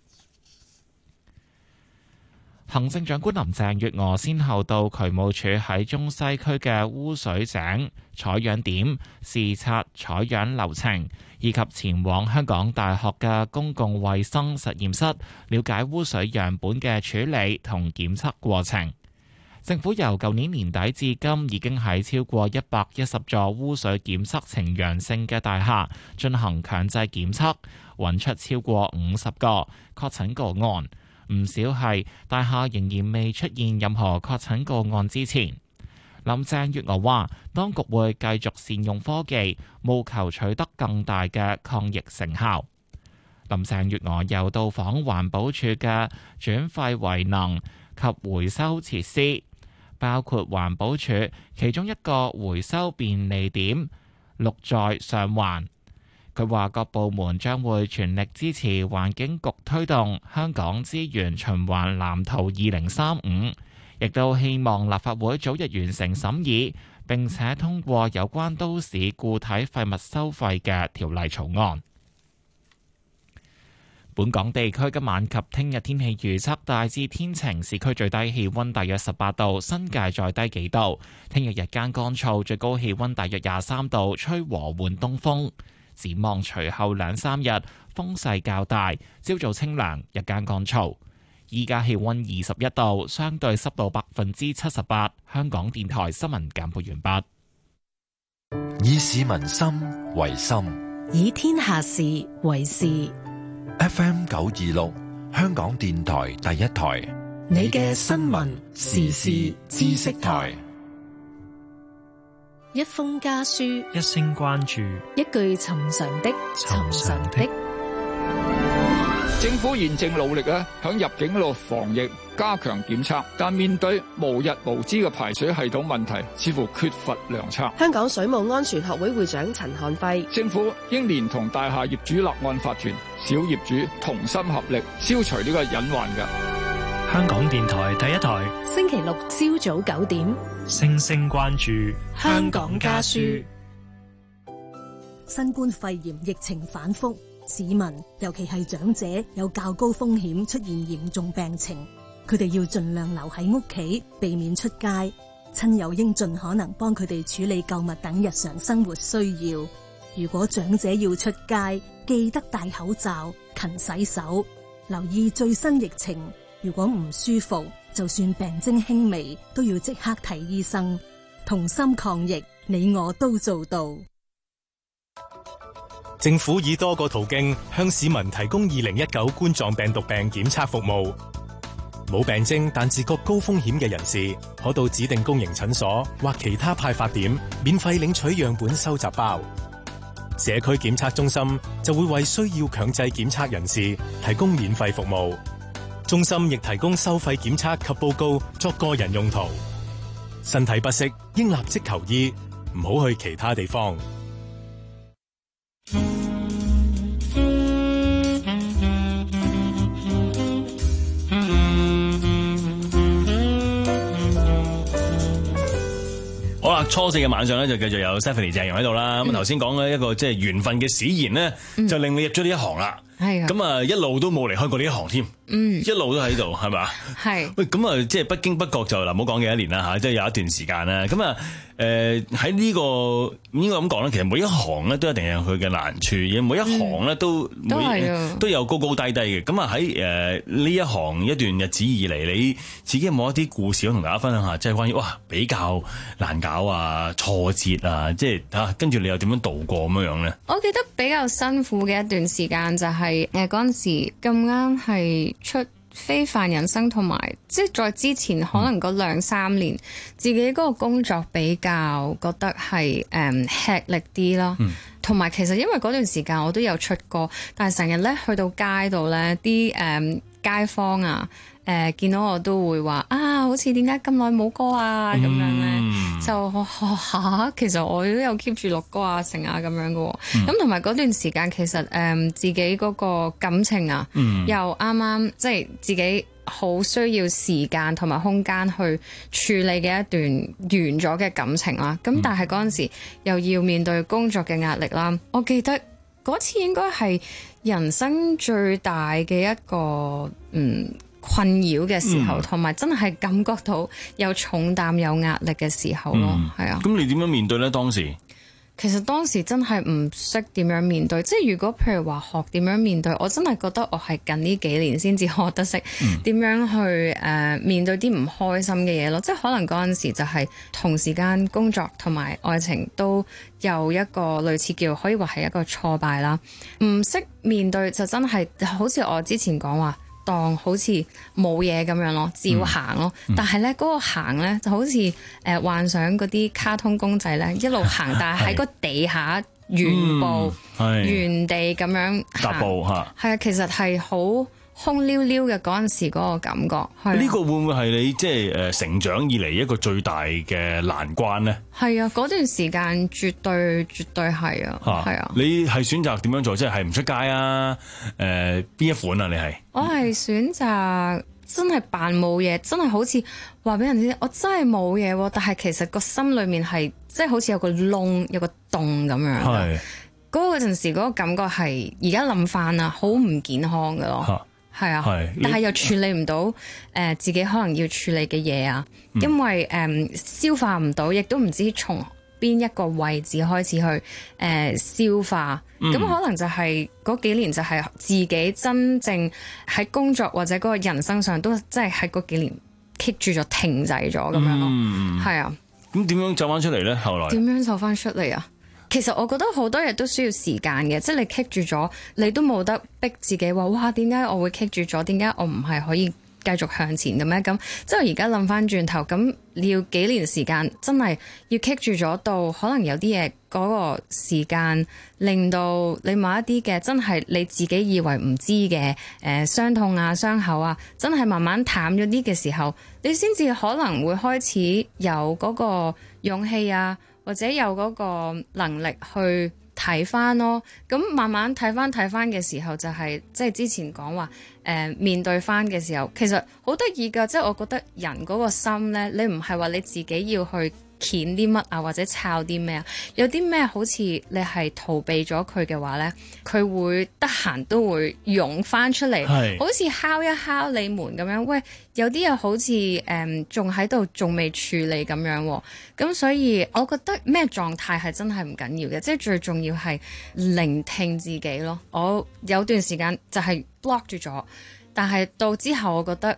行政長官林鄭月娥先後到渠務署喺中西區嘅污水井採樣點視察採樣流程，以及前往香港大學嘅公共衛生實驗室了解污水樣本嘅處理同檢測過程。政府由舊年年底至今已經喺超過一百一十座污水檢測呈陽性嘅大廈進行強制檢測，揾出超過五十個確診個案。唔少係大廈仍然未出現任何確診個案之前。林鄭月娥話，當局會繼續善用科技，務求取得更大嘅抗疫成效。林鄭月娥又到訪環保署嘅轉廢為能及回收設施，包括環保署其中一個回收便利點綠在上環。佢話各部門將會全力支持環境局推動香港資源循環藍圖二零三五，亦都希望立法會早日完成審議，並且通過有關都市固體廢物收費嘅條例草案。本港地區今晚及聽日天氣預測大致天晴，市區最低氣溫大約十八度，新界再低幾度。聽日日間乾燥，最高氣溫大約廿三度，吹和緩東風。展望隨後兩三日風勢較大，朝早清涼，日間乾燥。依家氣溫二十一度，相對濕度百分之七十八。香港電台新聞簡報完畢。以市民心為心， 以天下事為事。 F M 九二六，香港電台第一台， 你嘅新聞時事知識台。一封家書， 一聲關注， 一句尋常的尋常的。 政府現正努力啊，響入境嗰度防疫，加強檢測，但面對無日無之嘅排水系統問題，似乎缺乏良策。 香港水務安全學會會長陳漢輝， 政府應連同大廈業主立案法團、小業主同心合力，消除呢個隱患嘅。 香港電台第一台， 星期六朝早九點， 聲聲關注香港家書。新冠肺炎疫情反覆，市民尤其係長者有較高風險出現嚴重病情，佢哋要盡量留喺屋企，避免出街。親友應盡可能幫佢哋處理購物等日常生活需要。如果長者要出街，記得戴口罩、勤洗手，留意最新疫情。如果唔舒服，就算病徵輕微，都要即刻睇醫生。同心抗疫， 你我都做到。 政府以多個途徑向市民提供二零一九冠狀病毒病檢測服務。冇病徵但自覺高風險嘅人士，可到指定公營診所或其他派發點免費領取樣本收集包。社區檢測中心就會為需要強制檢測人士提供免費服務。中心亦提供收費檢測及報告作個人用途。身體不適應立即求醫，唔好去其他地方。 好啦，初四嘅晚上咧就繼續有 Stephanie 鄭融喺度啦。咁頭先講嘅一個即係緣分嘅使然咧，嗯、就令你入咗呢一行啦。係咁啊，一路都冇離開過呢一行添。嗯，一路都喺度，係咪？係。喂，咁啊，即係不經不覺就嗱，唔好講幾多年啦吓，即係有一段時間啦。咁啊，誒喺呢個應該咁講咧，其實每一行咧都一定有佢嘅難處，而每一行咧都、嗯、都係啊，都有高高低低嘅。咁啊喺誒呢一行一段日子以嚟，你自己有冇一啲故事可以同大家分享下？即係關於哇比較難搞啊、挫折啊，即係吓跟住你又點樣度過咁樣樣咧？ 我記得比較辛苦嘅一段時間就係誒嗰陣時咁啱係出非凡人生，同埋即係在之前可能嗰兩三年、嗯、自己嗰個工作比較覺得係誒、嗯、吃力啲啦，同埋、嗯、其實因為嗰段時間我都有出歌，但係成日咧去到街度咧啲誒街坊啊誒、呃、見到我都會話啊，好似點解咁耐冇歌啊咁、嗯、樣咧，就嚇、啊、其實我都有 keep 住錄歌啊成啊咁樣嘅喎，咁同埋嗰段時間其實誒、呃、自己嗰個感情啊，嗯、又啱啱即係自己好需要時間同埋空間去處理嘅一段完咗嘅感情啦，咁但係嗰陣時又要面對工作嘅壓力啦，我記得嗰次應該係人生最大嘅一個嗯困擾嘅時候，同埋、嗯、真係感覺到有重擔有壓力嘅時候咯，係、嗯、啊。咁你點樣面對呢？當時其實當時真係唔識點樣面對，即係如果譬如話學點樣面對，我真係覺得我係近呢幾年先至學得識點樣去誒、呃、面對啲唔開心嘅嘢咯。即係可能嗰陣時就係同時間工作同埋愛情都有一個類似叫可以話係一個挫敗啦。唔識面對就真係好似我之前講話，當好似冇嘢咁樣咯，照行咯。嗯嗯、但係咧嗰個行咧就好似誒、呃、幻想嗰啲卡通公仔咧，一路行，但係喺個地下原步、嗯、原地咁樣踏步嚇。 係啊，其實係好空溜溜嘅嗰陣時嗰個感覺。 呢個會唔會係你即係誒成長以嚟一個最大嘅難關咧？ 係啊，嗰段時間絕對絕對係啊，係啊。 你係選擇點樣做？即係唔出街啊？誒、呃、邊一款啊？你係？ 我係選擇真係扮冇嘢，真係好似話俾人知我真係冇嘢喎，但係其實個心裏面係即係好似有個窿有個洞咁樣。係嗰個陣時嗰個感覺係而家諗翻啊，好唔健康㗎咯。係啊，但係又處理唔到誒、呃、自己可能要處理嘅嘢啊，嗯、因為誒、呃、消化唔到，亦都唔知從邊一個位置開始去誒、呃、消化，咁、嗯、可能就係嗰幾年就係自己真正喺工作或者嗰個人生上都真係喺嗰幾年棘住咗停滯咗咁樣咯，係、嗯、啊。 咁點樣走翻出嚟咧？後來點樣走翻出嚟啊？其實我覺得好多嘢都需要時間嘅，即係你棘住咗，你都冇得逼自己話哇，點解我會棘住咗？點解我唔係可以繼續向前嘅咩？咁即係而家諗翻轉頭，咁你要幾年時間，真係要棘住咗到，可能有啲嘢嗰個時間令到你某一啲嘅真係你自己以為唔知嘅誒傷痛啊、傷口啊，真係慢慢淡咗啲嘅時候，你先至可能會開始有嗰個勇氣啊。或者有嗰個能力去睇翻咯，咁慢慢睇翻睇翻嘅時候，就係即係之前講話誒面對翻嘅時候，其實好得意㗎，即係我覺得人嗰個心咧，你唔係話你自己要去鉗啲乜啊，或者抄啲咩啊，有啲咩好似你係逃避咗佢嘅話咧，佢會得閒都會湧翻出嚟，是好似敲一敲你門咁樣。喂，有啲嘢好似誒仲喺度，仲、嗯、未處理咁樣。咁所以我覺得咩狀態係真係唔緊要嘅，即係最重要係聆聽自己咯。我有段時間就係 block 住咗，但係到之後我覺得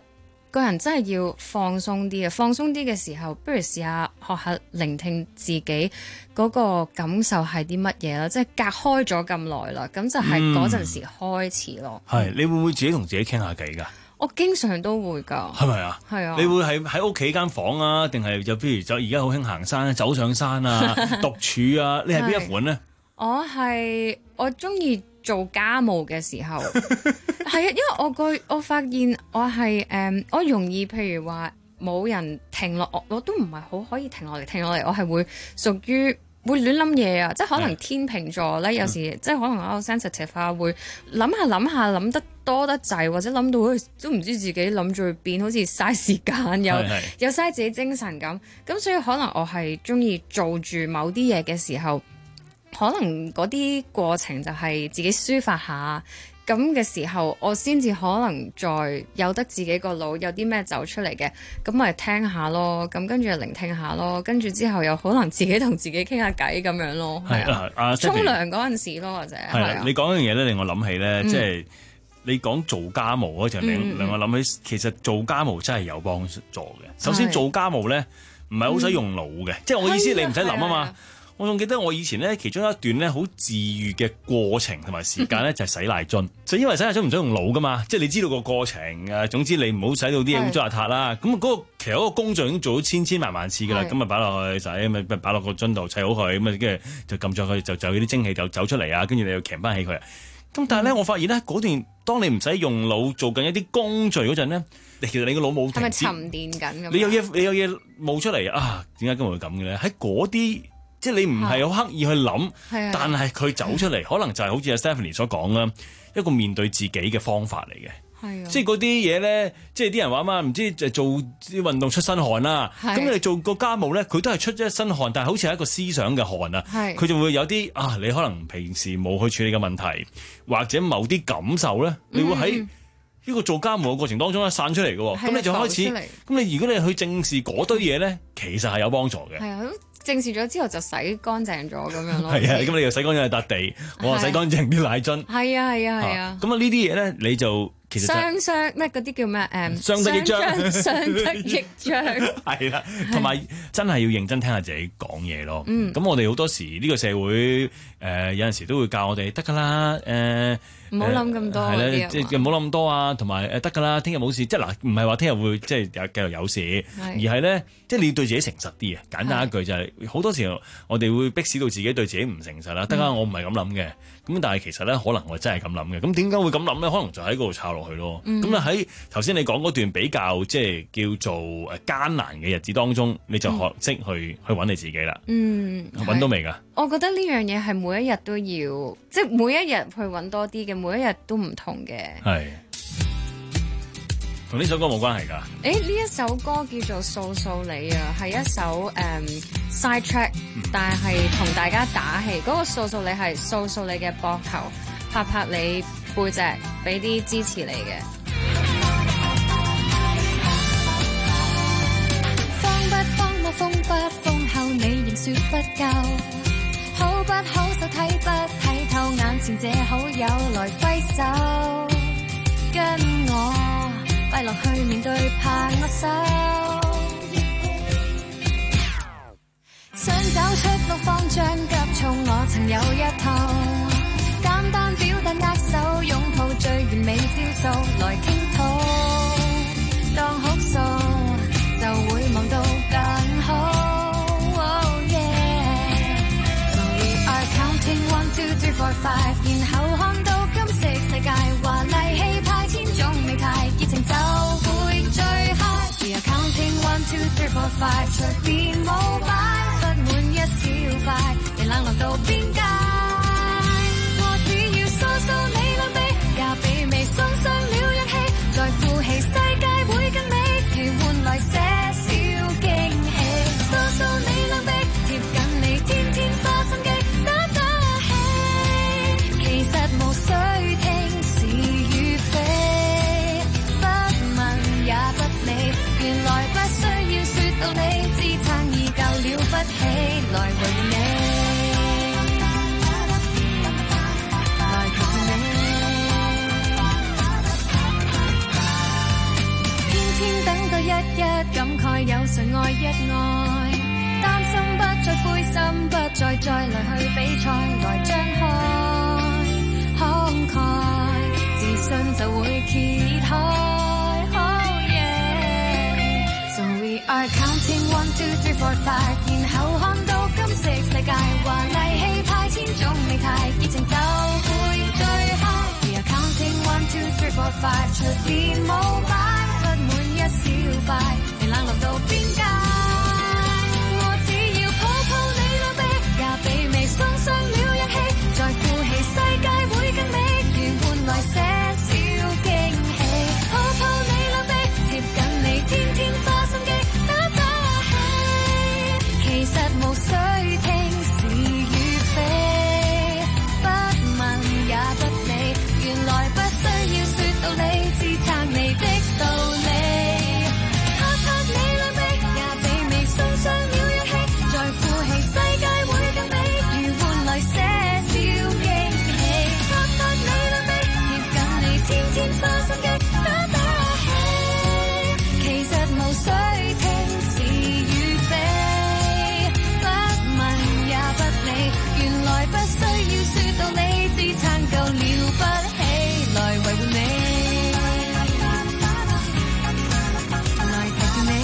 個人真係要放鬆啲啊！放鬆啲嘅時候，不如試下學下聆聽自己嗰個感受係啲乜嘢啦，即係隔開咗咁耐啦，咁就係嗰陣時開始咯。 係、嗯，你會唔會自己同自己傾下偈㗎？ 我經常都會㗎。係咪啊？ 係啊。 你會喺喺屋企間房啊，定係就譬如就而家好興行山，走上山啊，獨處啊？你係邊一款呢？ 我係我中意做家務嘅時候，係啊，因為我個我發現我係誒、嗯，我容易譬如話冇人停落，我我都唔係好可以停落嚟，停落嚟我係會屬於會亂諗嘢啊，即係可能天秤座咧，有時即係可能我 sensitive 啊，會諗下諗下諗得多得滯，或者諗到都唔知自己諗住去邊，好似嘥時間又又嘥自己精神咁，咁所以可能我係中意做住某啲嘢嘅時候。可能嗰啲過程就係自己抒發下，咁嘅時候我先至可能再有得自己個腦有啲咩走出嚟嘅，咁咪聽下咯，咁跟住聆聽下咯，跟住之後又可能自己同自己傾下偈咁樣咯。係啊，啊沖涼嗰陣時咯，或者係啊。 你講一樣嘢咧，令我諗起咧，即係你講做家務嗰陣，令令我諗起，其實做家務真係有幫助嘅。首先做家務咧，唔係好使用腦嘅，即係我意思，你唔使諗啊嘛。我仲記得我以前咧，其中一段咧好治愈嘅過程同埋時間咧，就係洗奶樽。就因為洗奶樽唔使用腦噶嘛，即係你知道個過程啊。總之你唔好洗到啲嘢污糟邋遢啦。咁嗰個其實嗰個工序已經做咗千千萬萬次噶啦。咁咪擺落去洗，咪擺落個樽度砌好佢，咁啊跟住就撳咗佢，就就啲蒸汽就走出嚟啊。跟住你要鉗翻起佢。咁但係咧，我發現咧嗰段當你唔使用腦做緊一啲工序嗰陣咧，其實你個腦冇停止。係咪沉澱緊咁？ 你有嘢你有嘢冒出嚟啊？點解今日會咁嘅咧？喺嗰啲。即係你唔係好刻意去諗，啊、但係佢走出嚟，可能就係好似阿 Stephanie 所講啦，一個面對自己嘅方法嚟嘅。係啊，即係嗰啲嘢咧，即係啲人話嘛，唔知就做啲運動出身汗啦。咁、啊、你做個家務咧，佢都係出一身汗，但係好似係一個思想嘅汗啊。佢就會有啲啊，你可能平時冇去處理嘅問題，或者某啲感受咧，你會喺呢個做家務嘅過程當中咧散出嚟嘅。咁、啊、你就開始，咁你如果你去正視嗰堆嘢咧，其實係有幫助嘅。係啊。 正視咗之後就洗乾淨咗咁樣咯。 係啊，咁你又洗乾淨笪地，我話洗乾淨啲奶樽。 係啊係啊係啊。咁啊呢啲嘢咧，你就其實雙雙咩嗰啲叫咩誒？ 相得益彰， 相得益彰。 係啦，同埋真係要認真聽下自己講嘢咯。嗯。咁我哋好多時呢個社會誒、呃、有陣時都會教我哋得㗎啦誒。 唔好諗咁多，係咧，即係唔好諗咁多啊！同埋誒得㗎啦，聽日冇事，即係嗱，唔係話聽日會即係有繼續有事，而係咧，即係你要對自己誠實啲嘅。簡單一句就係、是，好多時候我哋會逼使到自己對自己唔誠實啦。得、嗯、啊，我唔係咁諗嘅。咁但係其實咧，可能我真係咁諗嘅。咁點解會咁諗咧？可能就喺嗰度抄落去咯。咁啊喺頭先你講嗰段比較即係叫做誒艱難嘅日子當中，你就學識去、嗯、去揾你自己啦。嗯，揾到未㗎？ 我覺得呢樣嘢係每一日都要，即係每一日去揾多啲嘅，每一日都唔同嘅。 係，同呢首歌冇關係㗎。 誒，呢一首歌叫做《掃掃你》啊，係一首誒、um, side track，、嗯、但係同大家打氣。嗰、那個掃掃你係掃掃你嘅膊頭，拍拍你背脊，俾啲支持你嘅。 慌不慌我風不風後，你仍說不夠。好不好受睇不睇透，眼前這好友來揮手，跟我快樂去面對拍我手，想找出路方將急躁，我曾有一套簡單表達握手擁抱最完美招數來傾吐，當哭訴就會望到更好。One two three four five， 然後看到金色世界，華麗氣派千種美態，熱情就會最 high。We are counting one two three four five， 隨便舞擺，不滿一小塊，你冷落到邊界。我只要掃掃你兩臂，也比微送上了氧氣，在呼氣世界會更美，其換來些少驚喜。掃掃你兩臂，貼緊你，天天花心機。其實無需聽是與非，不問也不理，原來不需要說道理，支撐已夠了不起，來陪你，來陪你，天天內有誰愛一愛，擔心不再灰心，不再再來去比賽，來張開慷慨，自信就會揭開。Are counting one two three four five， 然後看到金色世界，華麗氣派千種美態，熱情就會最 high。We are counting one two three four five， 隨便舞擺，不滿一小塊，你冷落到邊界。我只要抱抱你兩臂，也媲美送上了一氣，在呼氣世界會更美，願換來些少驚喜。抱抱你兩臂，貼近你，天天花心機。其實無需聽是與非，不問也不理，原來不需要說道理，支撐你的道理。拍拍你兩臂，也媲美送上了一氣，在呼氣世界會更美，如換來些少驚喜。拍拍你兩臂，貼近你，天天花心機打打氣，其實無需聽是與非。原來不需要說道理，支撐夠了不起，來維護你，來提示你。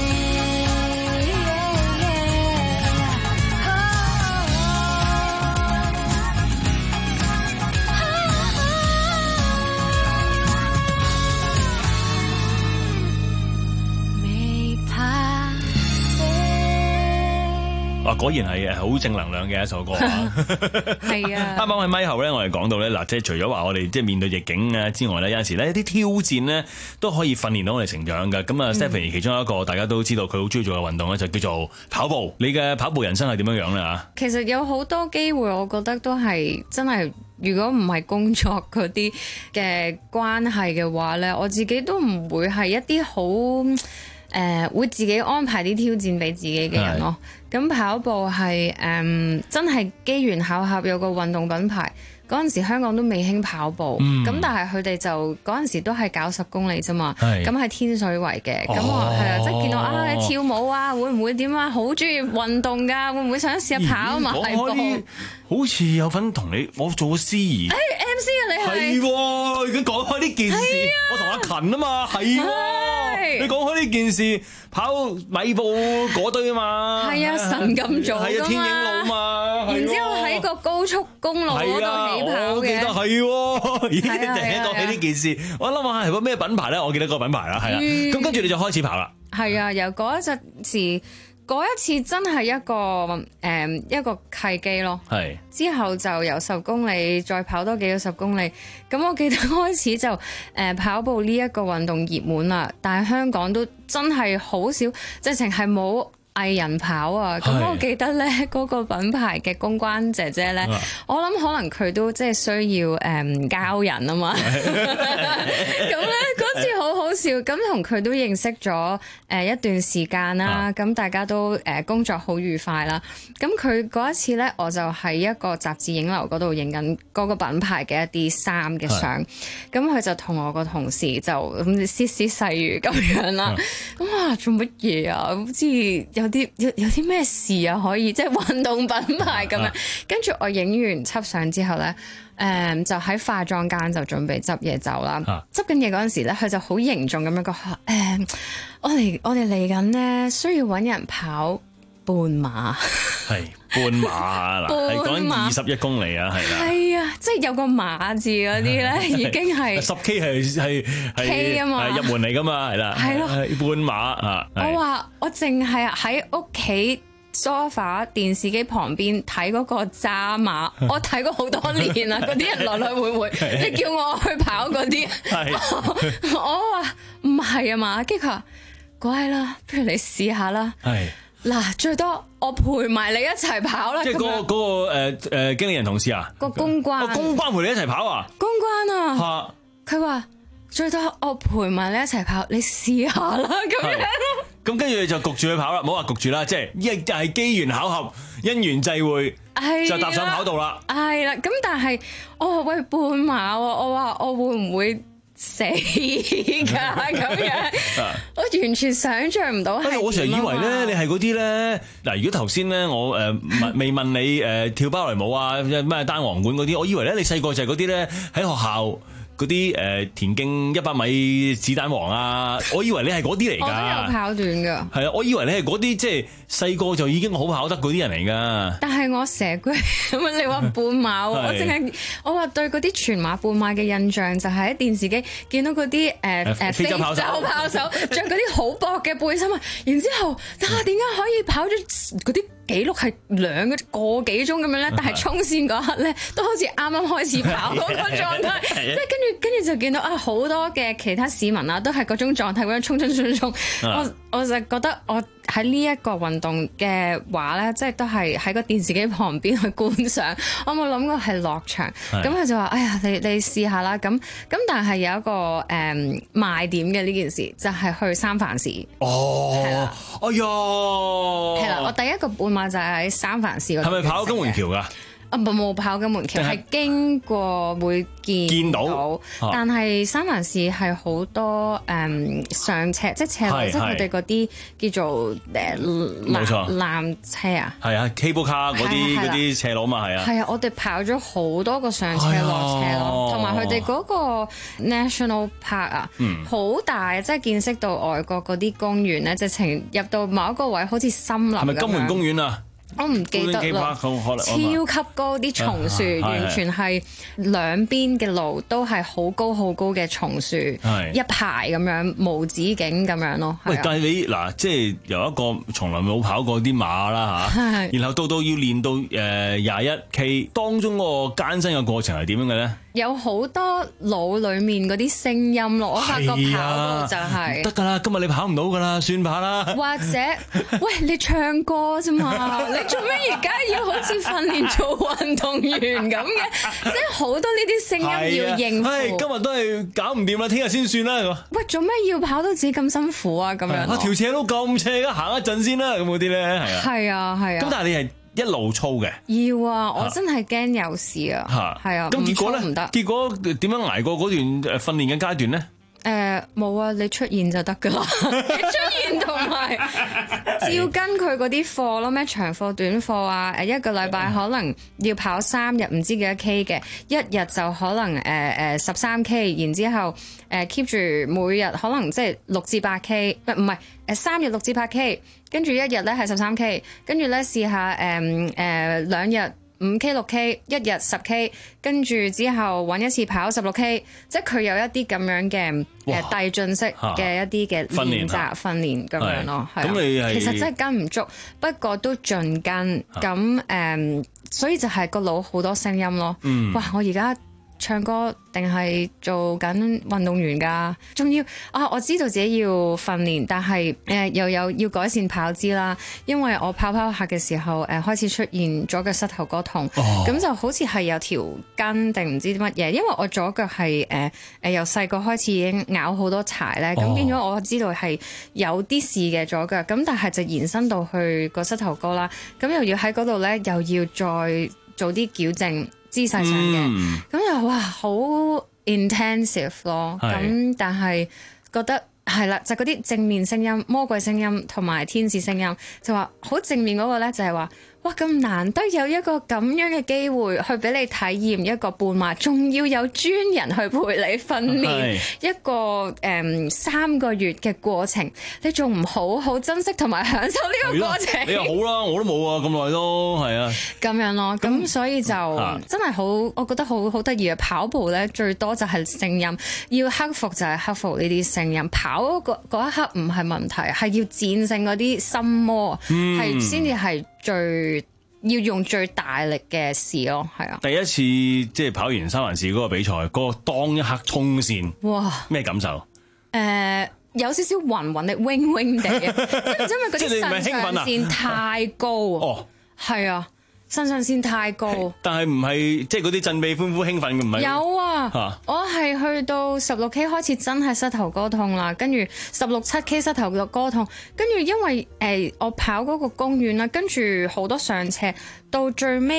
未怕死。 哇！果然係誒好正能量嘅一首歌啊！ 係啊！ 啱啱喺咪後咧，我哋講到咧嗱，即係除咗話我哋即係面對逆境啊之外咧，有陣時咧啲挑戰咧都可以訓練到我哋成長㗎。咁啊 Stephanie 其中一個大家都知道佢好中意做嘅運動咧，就叫做跑步。你嘅跑步人生係點樣樣咧嚇？ 其實有好多機會，我覺得都係真係，如果唔係工作嗰啲嘅關係嘅話咧，我自己都唔會係一啲好誒、呃、會自己安排啲挑戰俾自己嘅人咯。咁跑步係誒、嗯、真係機緣巧合有個運動品牌，嗰陣時香港都未興跑步，咁、嗯、但係佢哋就嗰陣時都係搞十公里啫嘛，咁係天水圍嘅，咁、哦、我係啊，即係見到啊你跳舞啊，會唔會點啊？好中意運動㗎，會唔會想試下跑馬步？ 好似有份同你，我做過司儀。誒 M C 啊，你係係喎，而家講開呢件事，我同阿勤啊嘛，係喎，你講開呢件事，跑米步嗰堆啊嘛， 係啊，神咁做㗎嘛， 係啊，天影路嘛， 然之後喺個高速公路嗰度起跑嘅， 我記得係喎，咦，突然間講起呢件事，我諗下係個咩品牌咧？我記得個品牌啦，係啦，咁跟住你就開始跑啦。係啊，由嗰一陣時。嗰一次真係一個誒、嗯、一個契機咯，係之後就由十公里再跑多幾個十公里，咁我記得開始就誒、呃、跑步呢一個運動熱門啦，但係香港都真係好少，直情係冇藝人跑啊！咁我記得咧，嗰個品牌嘅公關姐姐咧，我諗可能佢都即係需要誒交人啊嘛。咁咧嗰次好好笑，咁同佢都認識咗誒一段時間啦。咁大家都誒工作好愉快啦。咁佢嗰一次咧，我就喺一個雜誌影樓嗰度影緊嗰個品牌嘅一啲衫嘅相。咁佢就同我個同事就咁絲絲細語咁樣啦。咁哇做乜嘢啊？好似有啲有有啲咩事啊？可以即係運動品牌咁樣，跟住我影完輯相之後咧，誒、嗯、就喺化妝間就準備執嘢走啦。執緊嘢嗰陣時咧，佢就好凝重咁樣講：誒、嗯，我哋我哋嚟緊咧，需要揾人跑半馬。係半馬嗱，係講二十一公里啊，係啦。係啊，即係有個馬字嗰啲咧，已經係十 K 係係係入門嚟噶嘛，係啦。係咯，半馬啊。我話我淨係喺屋企 sofa 電視機旁邊睇嗰個渣馬，我睇過好多年啦。嗰啲人來來回回，你叫我去跑嗰啲，我話唔係啊嘛。跟住佢話乖啦，不如你試下啦。係。嗱，最多我陪埋你一齊跑啦。即係嗰、嗰個嗰、嗰個誒誒、呃、經理人同事啊，個公關，哦、公關陪你一齊跑啊。公關啊，佢話最多我陪埋你一齊跑，你試下啦咁樣。咁跟住你就焗住去跑啦，唔好話焗住啦，即係一係機緣巧合、因緣際會，就踏上跑道啦。係啦，咁但係我話喂半馬喎，我話我會唔會？ 死㗎咁樣，我完全想像唔到係點啊嘛。 我成日以為咧，你係嗰啲咧嗱，如果頭先咧我誒問未問你誒跳芭蕾舞啊，咩單簧管嗰啲，我以為咧你細個就係嗰啲咧喺學校。嗰啲誒田徑一百米子彈王啊，我以為你係嗰啲嚟㗎。 我都有跑段㗎。 係啊，我以為你係嗰啲即係細個就已經好跑得嗰啲人嚟㗎。 但係我成日咁你話半馬喎，我淨係我話對嗰啲全馬半馬嘅印象就係喺電視機見到嗰啲誒誒非洲跑手跑手着嗰啲好薄嘅背心啊，然之後但係點解可以跑咗嗰啲？記錄係兩個個幾鐘咁樣咧，但係衝線嗰刻咧，都好似啱啱開始跑嗰個狀態，即係跟住跟住就見到啊好多嘅其他市民啊，都係嗰種狀態咁樣衝衝衝衝，我我就覺得我喺呢一個運動嘅話咧，即係都係喺個電視機旁邊去觀賞，我冇諗過係落場。咁佢就話：哎呀，你你試下啦。咁咁但係有一個誒、嗯、賣點嘅呢件事，就係、是、去三藩市。 哦， 係啦， 哎呀， 係啦，我第一個半馬就係喺三藩市嗰度。 係咪跑金門橋㗎？ 啊冇冇跑金門橋，係經過會見見到， 到但係三藩市係好多誒、嗯、上斜，即係斜路，即係佢哋嗰啲叫做誒冇錯纜車啊， 係啊 cable car 嗰啲嗰啲斜路嘛，係啊， 係啊，我哋跑咗好多個上斜落斜咯，同埋佢哋嗰個 National Park 啊，好、嗯、大，即係見識到外國嗰啲公園咧，直情入到某一個位好似森林咁樣。係咪金門公園啊？我唔記得啦，超級高啲松樹，啊、完全係兩邊嘅路都係好高好高嘅松樹，一排咁樣無止境咁樣咯。 喂，但係你嗱，即係由一個從來冇跑過啲馬啦嚇，然後到到要練到誒廿一 K， 當中嗰個艱辛嘅過程係點樣嘅咧？ 有好多腦裡面嗰啲聲音咯，我發覺跑步就係得㗎啦，今日你跑唔到㗎啦，算吧啦。 或者，喂，你唱歌啫嘛，你做咩而家要好似訓練做運動員咁嘅？即係好多呢啲聲音要應付。 係今日都係搞唔掂啦，聽日先算啦。 喂，做咩要跑到自己咁辛苦啊？咁樣啊，條斜路咁斜嘅，行一陣先啦，咁嗰啲咧係啊。 係啊，係啊。 咁但係你係一路操嘅， 要啊！我真係驚有事啊，係啊， 咁結果咧唔得。 結果點樣捱過嗰段誒訓練嘅階段咧？ 誒冇啊！你出現就得噶啦，你出現同埋照跟佢嗰啲課咯，咩長課短課啊？誒一個禮拜可能要跑三日，唔知幾多 K 嘅，一日就可能誒誒十三 K， 然之後誒 keep 住每日可能即係六至八 K， 唔係誒三日六至八 K， 跟住一日咧係十三 K， 跟住咧試下誒誒兩日。五 K 六 K 一日十 K， 跟住之後揾一次跑十六 K， 即係佢有一啲咁樣嘅誒遞進式嘅一啲嘅練習訓練咁樣咯。係咁你係其實真係跟唔足，不過都盡跟。咁誒、嗯，所以就係個腦好多聲音咯。嗯、哇！我而家唱歌定係做緊運動員㗎？仲要啊！我知道自己要訓練，但係誒、呃、又有要改善跑姿啦。因為我跑跑下嘅時候誒、呃、開始出現左腳膝頭哥痛，咁、哦、就好似係有條筋定唔知啲乜嘢。因為我左腳係誒誒由細個開始已經咬好多柴咧，咁、哦、變咗我知道係有啲事嘅左腳，咁但係就延伸到去個膝頭哥啦。咁又要喺嗰度咧，又要再做啲矯正。姿勢上嘅，咁又、嗯、哇好 intensive 咯，咁但係覺得係啦，就嗰、是、啲正面聲音、魔鬼聲音同埋天使聲音，就話好正面嗰個咧就係話。哇！咁難得有一個咁樣嘅機會去俾你體驗一個半馬，仲要有專人去陪你訓練一個誒、嗯、三個月嘅過程，你仲唔好好珍惜同埋享受呢個過程？ 你又好啦，我都冇啊，咁耐都係啊。咁樣咯，咁所以就真係好，我覺得好好得意啊！跑步咧最多就係聲音，要克服就係克服呢啲聲音。跑嗰嗰一刻唔係問題，係要戰勝嗰啲心魔，係先至係。最要用最大力嘅事咯，係啊！ 第一次即係跑完三藩市嗰個比賽，嗰、嗰個當一刻衝線，哇！咩感受？誒、 呃，有少少暈暈地、wing wing 地嘅，即係因為嗰啲腎上腺太高哦，係啊。腎上腺太高， 但係唔係即係嗰啲振臂歡呼興奮嘅唔係？ 有啊，啊我係去到十六 K 開始真係膝頭哥痛啦，跟住十六七 K 膝頭哥痛，跟住因為誒、呃、我跑嗰個公園啦，跟住好多上斜，到最尾咧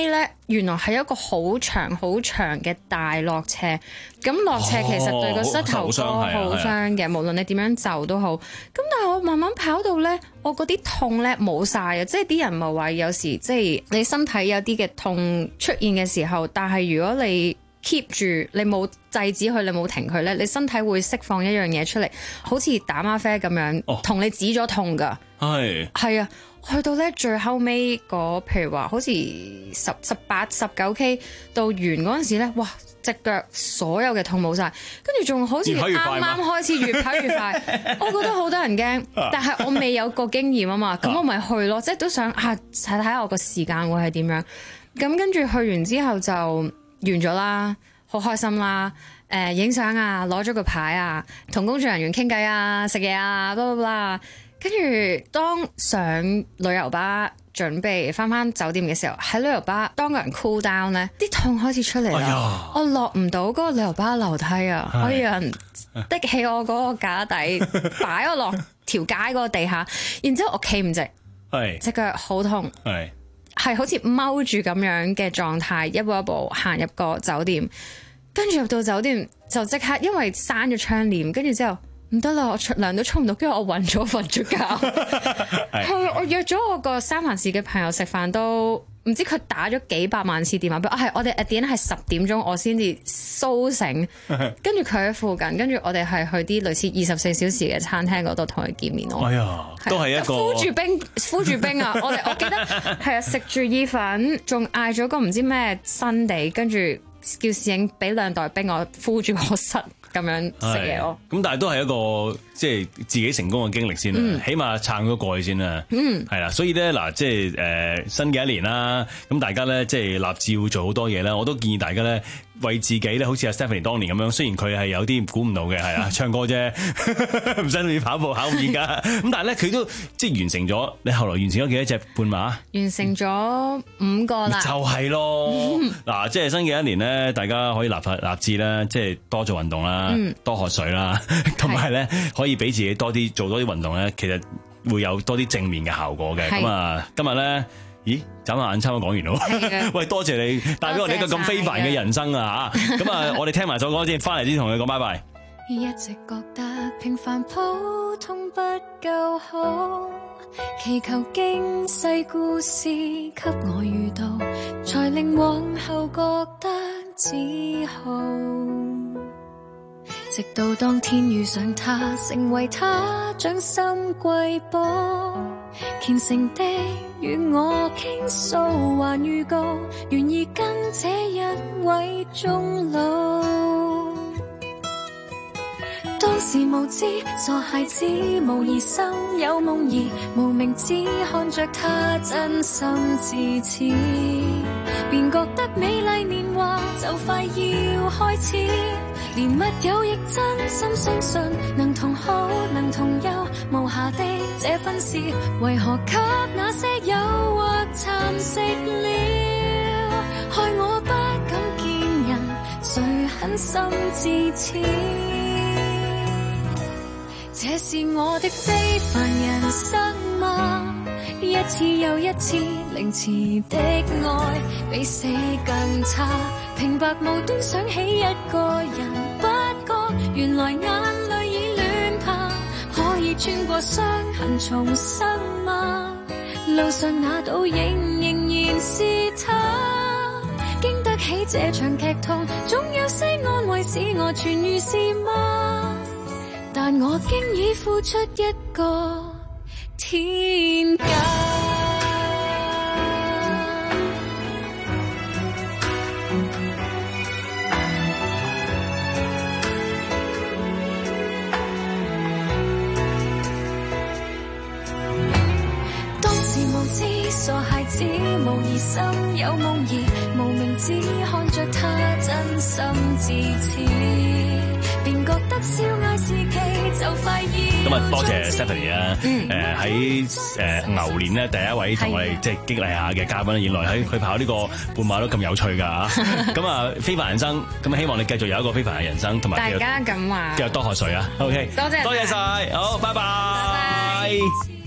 原來係一個好長好長嘅大落斜，咁落斜其實對個膝頭哥好傷嘅，無論你點樣就都好。咁但係我慢慢跑到呢，我嗰啲痛呢冇晒啊！即係啲人咪話有時即係你身體有啲嘅痛出現嘅時候，但係如果你 keep 住，你冇制止佢，你冇停佢呢，你身體會釋放一樣嘢出嚟，好似打嗎啡咁樣，同、哦、你止咗痛㗎。係係啊。去到咧最後尾嗰，譬如話好似十十八十九 K 到完嗰陣時咧，哇！隻腳所有嘅痛冇晒，跟住仲好似啱啱開始越跑越快，我覺得好多人驚，但係我未有個經驗啊嘛，咁我咪去咯，即係都想啊睇睇下我個時間會係點樣。咁跟住去完之後就完咗啦，好開心啦，誒影相啊，攞咗個牌啊，同工作人員傾偈啊，食嘢啊，blah blah blah。跟住當上旅遊巴準備翻返酒店嘅時候，喺旅遊巴當個人 cool down 咧，啲痛開始出嚟啦、哎。我落唔到嗰個旅遊巴樓梯啊，我有人的起我嗰個架底，擺我落條街嗰個地下，然之後我企唔直，隻腳好痛，係係好似踎住咁樣嘅狀態，一步一步行入個酒店，跟住入到酒店就即刻因為閂咗窗簾，跟住之後。唔得啦，我出糧都出唔到，跟住我暈咗瞓咗覺。係我約咗我個三藩市嘅朋友食飯，都唔知佢打咗幾百萬次電話俾我。係我哋 at the end係十點鐘我先至甦醒，跟住佢喺附近，跟住我哋係去啲類似二十四小時嘅餐廳嗰度同佢見面咯。哎呀，都係一個敷住冰，敷住冰啊！我哋我記得係啊，食住意粉，仲嗌咗個唔知咩新地，跟住叫侍應俾兩袋冰我敷住我膝。咁樣食嘢咯，咁但係都係一個即係自己成功嘅經歷先啦、嗯，起碼撐咗過去先啦，嗯，係啦，所以咧嗱，即係誒、呃、新嘅一年啦，咁大家咧即係立志會做好多嘢啦，我都建議大家咧為自己咧，好似阿 Stephanie 當年咁樣，雖然佢係有啲估唔到嘅，係啊，唱歌啫，唔使你跑步考而家，咁但係咧佢都即係完成咗，你後來完成咗幾多隻半馬？完成咗五個啦，就係、是、咯，嗱、嗯，即係新嘅一年咧，大家可以立法立志啦，即係多做運動啦。嗯、多喝水啦，同埋咧可以俾自己多啲做多啲運動咧，其實會有多啲正面嘅效果嘅。咁啊，今日咧，咦，眨下眼差唔多講完咯。喂，多謝你帶俾我哋一個咁非凡嘅人生啊！吓，咁啊，我哋聽埋首歌先，翻嚟先同佢講拜拜。一直覺得平凡普通不夠好，祈求驚世故事給我遇到，才令往後覺得自豪。直到當天遇上他，成為他掌心瑰寶，虔誠的與我傾訴，還預告願意跟這一位終老。當時無知傻孩子，無疑心有夢兒，無名只看着他真心至此，便覺得美麗年華就快要開始，連密友亦真心相信能同好能同憂，無瑕的這份事為何給那些誘惑蠶食了，害我不敢見人，誰狠心至此，這是我的非凡人生嗎？一次又一次凌遲的愛比死更差，平白無端想起一個人，不覺原來眼淚已亂爬，可以穿過傷痕重生嗎？路上那倒影仍然是他，經得起這場劇痛，總有些安慰使我痊癒是嗎？但我經已付出一個天價。當時無知傻孩子，無疑心有夢兒，無名只看着他真心至此，便覺得燒翳時期就快要。咁啊，多謝 Stephanie 啊！誒喺誒牛年咧，第一位同我哋即係激勵下嘅嘉賓，原來喺佢跑呢個半馬都咁有趣㗎嚇！咁啊，非凡人生，咁希望你繼續有一個非凡嘅人生，同埋大家咁話，繼續多喝水啊！OK，多謝多謝晒，好，拜拜。拜拜。